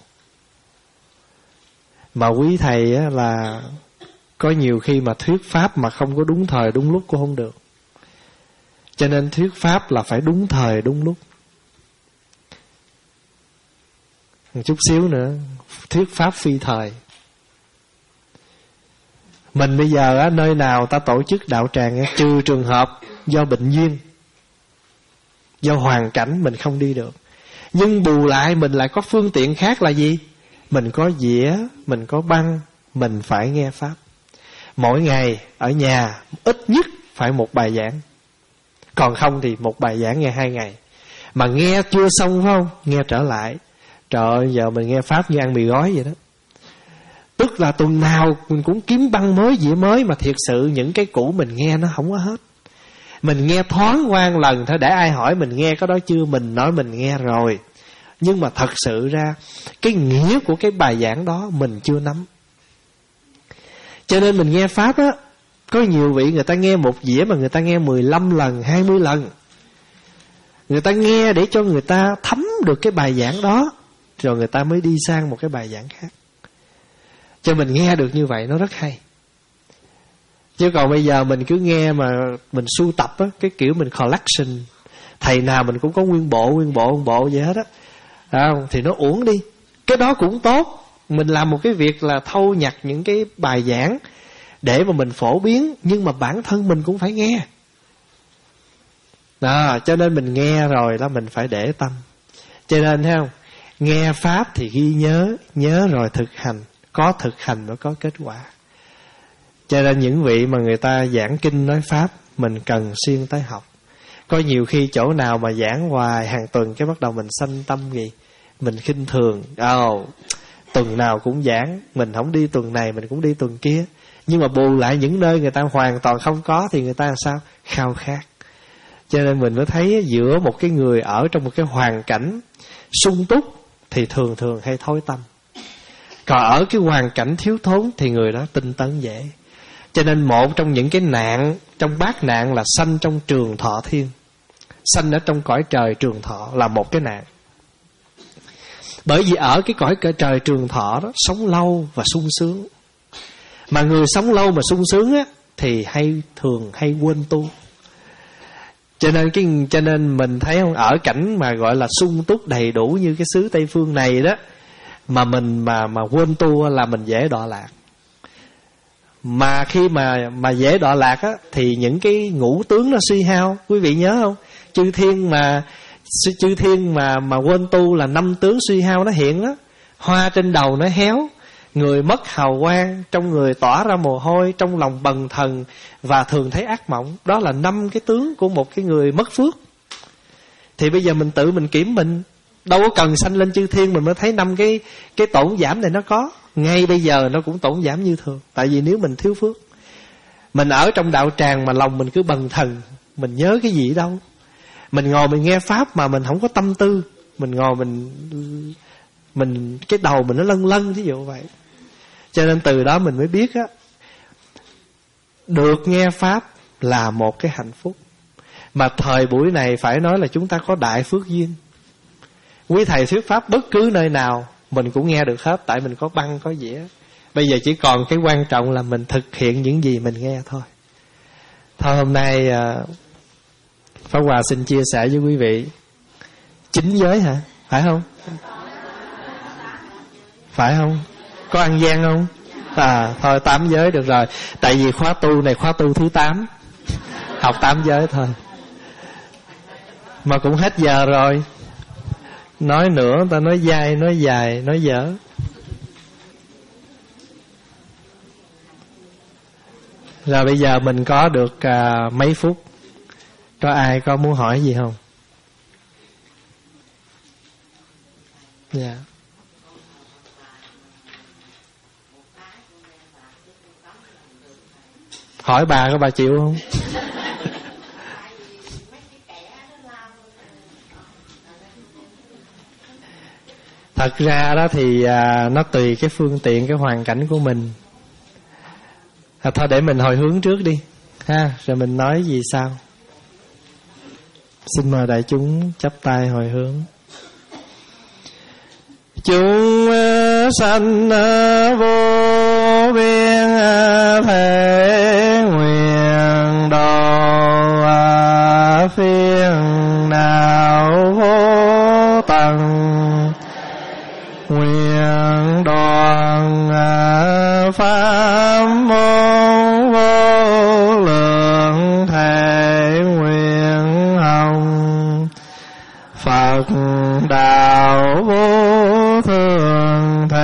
Mà quý thầy á, là có nhiều khi mà thuyết Pháp mà không có đúng thời đúng lúc cũng không được. Cho nên thuyết Pháp là phải đúng thời đúng lúc. một chút xíu nữa thuyết pháp phi thời. Mình bây giờ á, nơi nào ta tổ chức đạo tràng, trừ trường hợp do bệnh duyên, do hoàn cảnh mình không đi được, nhưng bù lại mình lại có phương tiện khác là gì? Mình có dĩa, mình có băng, mình phải nghe pháp. Mỗi ngày ở nhà ít nhất phải một bài giảng, còn không thì một bài giảng nghe hai ngày. Mà nghe chưa xong phải không? Nghe trở lại. Trời ơi, giờ mình nghe pháp như ăn mì gói vậy đó. Tức là tuần nào mình cũng kiếm băng mới, dĩa mới, mà thiệt sự những cái cũ mình nghe nó không có hết. Mình nghe thoáng qua một lần thôi, để ai hỏi mình nghe cái đó chưa, mình nói mình nghe rồi. Nhưng mà thật sự ra cái nghĩa của cái bài giảng đó mình chưa nắm. Cho nên mình nghe pháp á, có nhiều vị người ta nghe một dĩa mà người ta nghe mười lăm lần, hai mươi lần. Người ta nghe để cho người ta thấm được cái bài giảng đó, rồi người ta mới đi sang một cái bài giảng khác. Cho mình nghe được như vậy nó rất hay. Chứ còn bây giờ mình cứ nghe mà mình sưu tập á, cái kiểu mình collection, thầy nào mình cũng có nguyên bộ, nguyên bộ, nguyên bộ vậy hết á, à, thì nó uổng đi. Cái đó cũng tốt. Mình làm một cái việc là thâu nhặt những cái bài giảng để mà mình phổ biến, nhưng mà bản thân mình cũng phải nghe. Đó, cho nên mình nghe rồi đó mình phải để tâm. Cho nên thấy không, nghe pháp thì ghi nhớ, nhớ rồi thực hành, có thực hành mới có kết quả. Cho nên những vị mà người ta giảng kinh nói pháp, mình cần xuyên tới học. Có nhiều khi chỗ nào mà giảng hoài hàng tuần, cái bắt đầu mình sanh tâm gì, mình khinh thường. Oh, tuần nào cũng giảng, mình không đi tuần này mình cũng đi tuần kia. Nhưng mà bù lại những nơi người ta hoàn toàn không có thì người ta làm sao? Khao khát. Cho nên mình mới thấy giữa một cái người ở trong một cái hoàn cảnh sung túc thì thường thường hay thối tâm. Còn ở cái hoàn cảnh thiếu thốn thì người đó tinh tấn dễ. Cho nên một trong những cái nạn trong bát nạn là sanh trong trường thọ thiên. Sanh ở trong cõi trời trường thọ là một cái nạn. Bởi vì ở cái cõi trời trường thọ đó, sống lâu và sung sướng. Mà người sống lâu mà sung sướng á, thì hay thường hay quên tu. Cho nên cái cho nên mình thấy không, ở cảnh mà gọi là sung túc đầy đủ như cái xứ Tây Phương này đó, mà mình mà mà quên tu là mình dễ đọa lạc. Mà khi mà mà dễ đọa lạc á, thì những cái ngũ tướng nó suy hao. Quý vị nhớ không? Chư thiên mà chư thiên mà mà quên tu là năm tướng suy hao nó hiện đó. Hoa trên đầu nó héo, người mất hào quang, trong người tỏa ra mồ hôi, trong lòng bần thần và thường thấy ác mộng. Đó là năm cái tướng của một cái người mất phước. Thì bây giờ mình tự mình kiểm mình, đâu có cần sanh lên chư thiên mình mới thấy năm cái cái tổn giảm này nó có. Ngay bây giờ nó cũng tổn giảm như thường. Tại vì nếu mình thiếu phước, mình ở trong đạo tràng mà lòng mình cứ bần thần, mình nhớ cái gì đâu. Mình ngồi mình nghe pháp mà mình không có tâm tư, mình ngồi mình mình cái đầu mình nó lân lân thí dụ vậy. Cho nên từ đó mình mới biết á, được nghe pháp là một cái hạnh phúc. Mà thời buổi này phải nói là chúng ta có đại phước duyên. Quý thầy thuyết pháp bất cứ nơi nào mình cũng nghe được hết, tại mình có băng có dĩa. Bây giờ chỉ còn cái quan trọng là mình thực hiện những gì mình nghe thôi. Thôi hôm nay Pháp Hòa xin chia sẻ với quý vị chín giới hả? Phải không? Phải không? Có ăn gian không? À, thôi tám giới được rồi. Tại vì khóa tu này khóa tu thứ tám, học tám giới thôi. Mà cũng hết giờ rồi. Nói nữa ta nói dai, nói dài, nói dở. Rồi bây giờ mình có được à, mấy phút. Có ai có muốn hỏi gì không? Dạ. Yeah. Hỏi bà có bà chịu không? Thật ra đó thì à, nó tùy cái phương tiện, cái hoàn cảnh của mình. À, thôi để mình hồi hướng trước đi ha, rồi mình nói gì sao. Xin mời đại chúng chắp tay hồi hướng. Chúng sanh vô biên thể nguyện độ phiền não vô tận, Phật đạo vô thường thể